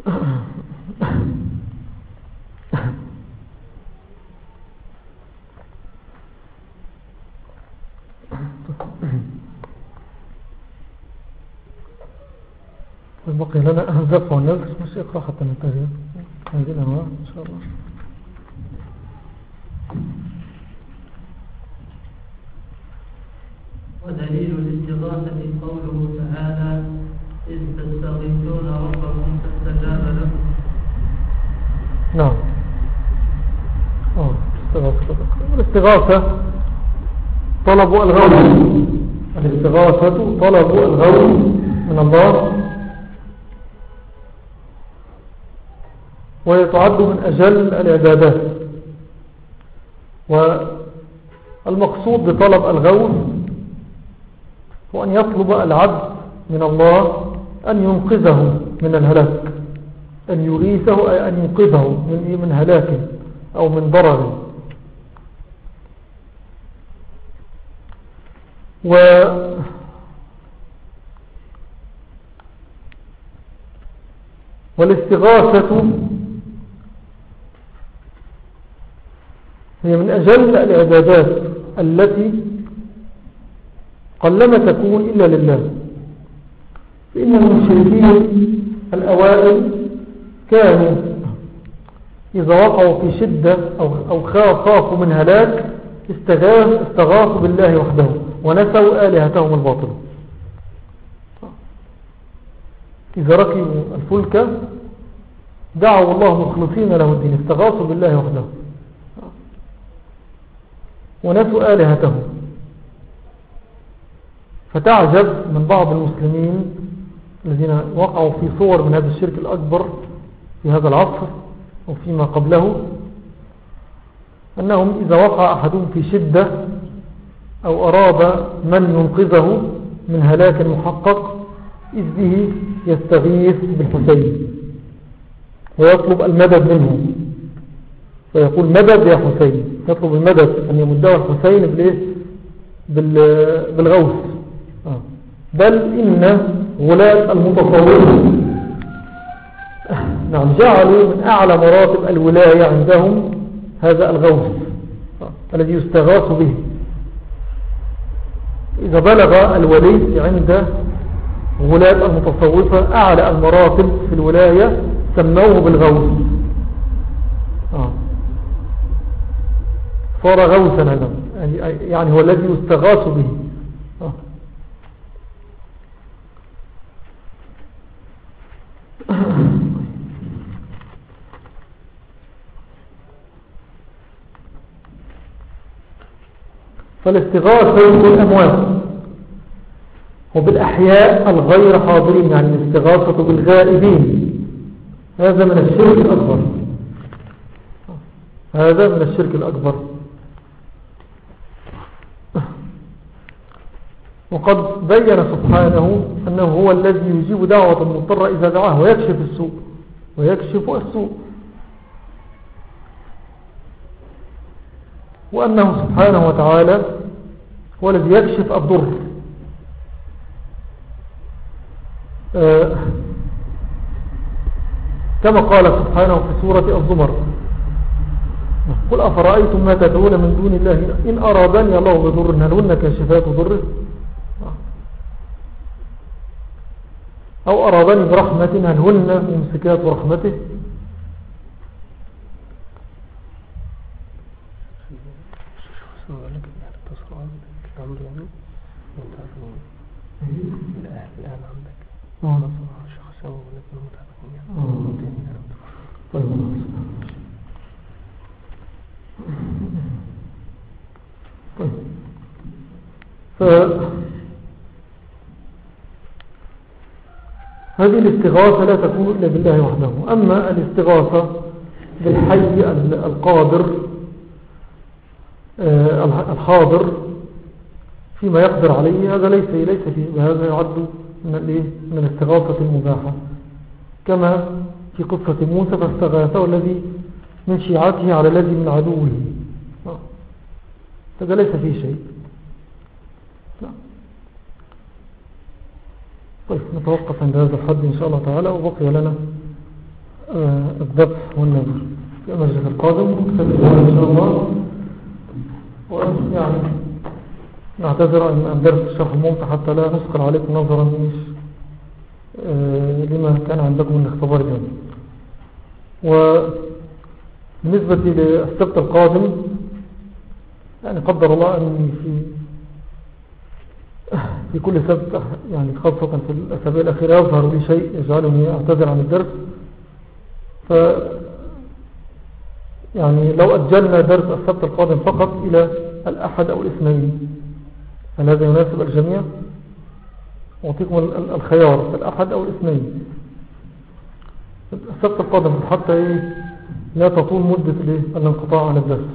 بقي لنا الزرق والنذر، مش اقرأ حتى ننتهي هذه الأنواع إن شاء الله. ودليل الاستغاثة قوله تعالى إذ تستغيثون ربكم فاستجاب لكم. نعم. اه الاستغاثة الاستغاثة طلب الغوث. الاستغاثة طلب الغوث من الله، ويتعد من أجل العبادات. والمقصود بطلب الغوث هو أن يطلب العبد من الله أن ينقذه من الهلاك، أن يغيثه أي أن ينقذه من من هلاك أو من ضرر. و والاستغاثة هي من أجل العبادات التي قلما تكون إلا لله. فإن المشركين الأوائل كانوا إذا وقعوا في شدة أو خافوا من هلاك استغاثوا بالله وحده ونسوا آلهتهم الباطلة. إذا ركبوا الفلك دعوا الله مخلصين له الدين، استغاثوا بالله وحده ونسوا آلهتهم. فتعجب من بعض المسلمين الذين وقعوا في صور من هذا الشرك الأكبر في هذا العصر وفيما قبله، أنهم إذا وقع أحدهم في شدة أو أراد من ينقذه من هلاك محقق إذ به يستغيث بالحسين ويطلب المدد منه، فيقول مدد يا حسين، يطلب المدد أن يمده الحسين بالغوث. بل إن غلاة المتصوفين نعم جعلوا من أعلى مراتب الولاية عندهم هذا الغوث الذي يستغاث به. إذا بلغ الولي عند غلاة المتصوفة أعلى المراتب في الولاية سموه بالغوث، صار غوثا، يعني هو الذي يستغاث به. فالاستغاثة بالأموات وبالأحياء الغير حاضرين، يعني الاستغاثة بالغائبين، هذا من الشرك الأكبر، هذا من الشرك الأكبر. وقد بين سبحانه أنه هو الذي يجيب دعوة المضطر إذا دعاه ويكشف السوء ويكشف السوء، وأنه سبحانه وتعالى هو الذي يكشف الضر. آه كما قال سبحانه في سورة الزمر قل أفرأيتم ما تدعون من دون الله إن أرادني الله بضر هل هن كاشفات ضره أو أرادني برحمة هل هن ممسكات رحمته. هذه الاستغاثة لا تكون إلا بالله وحده. أما الاستغاثة بالحي القادر الحاضر فيما يقدر عليه هذا ليس ليس فيه، هذا يعد من من الاستغاثة المباحة، كما في قصة موسى فاستغاثه الذي من شيعته على الذي من عدوه، هذا ليس فيه شيء. طيب نتوقف عند هذا الحد إن شاء الله تعالى، وبقي لنا آه، الذبح والنذر في المجلس القادم إن شاء الله. ويعني نعتذر عن درس الشرح الممتع حتى لا نثقل عليكم نظرا آه، لما كان عندكم من اختبار اليوم. وبالنسبة للسبت القادم يعني قدر الله أن في في كل سبت يعني خاصة في الأسابيع الأخيرة يظهر لي شيء يجعلني أعتذر عن الدرس. ف يعني لو أجلنا درس السبت القادم فقط إلى الأحد أو الاثنين، هل هذا يناسب الجميع؟ أعطيكم الخيار الأحد أو الاثنين. السبت القادم حتى إيه لا تطول مدة الانقطاع عن الدرس.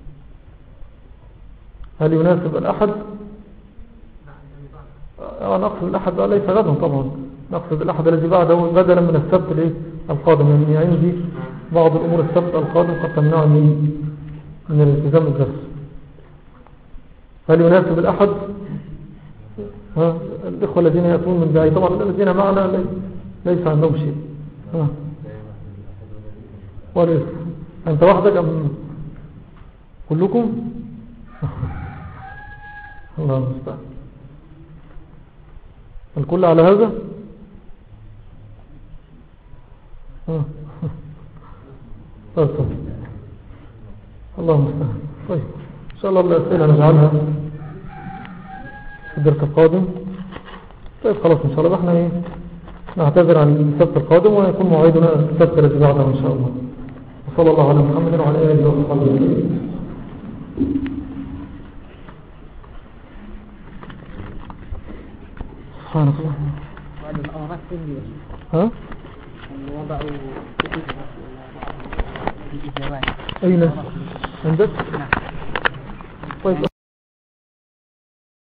هل يناسب الأحد؟ أنا أقصد الأحد ليس غدا طبعا، نقصد الأحد الذي بعده بدلا من السبت القادم، يعني عندي بعض الأمور السبت القادم قد تمنعني من الالتزام بالدرس. هل يناسب الأحد؟ ها الإخوة الذين يأتون من بعيد طبعا الذين معنا ليس عندهم شيء. ها وليس أنت وحدك أم كلكم؟ الله المستعان. الكل على هذا؟ ها طيب طيب الله المستعان. طيب إن شاء الله الأسئلة نجعلها في الدرس القادم. طيب خلاص إن شاء الله احنا ايه نعتذر عن السبت القادم ويكون موعدنا السبت الذي بعده إن شاء الله. وصلى الله على محمد وعلى آله وصحبه وسلم. سبحانك اللهم. بعد الأمارات تنجي ها؟ وضعوا في الإجابات. أين؟ عندك؟ نعم. طيب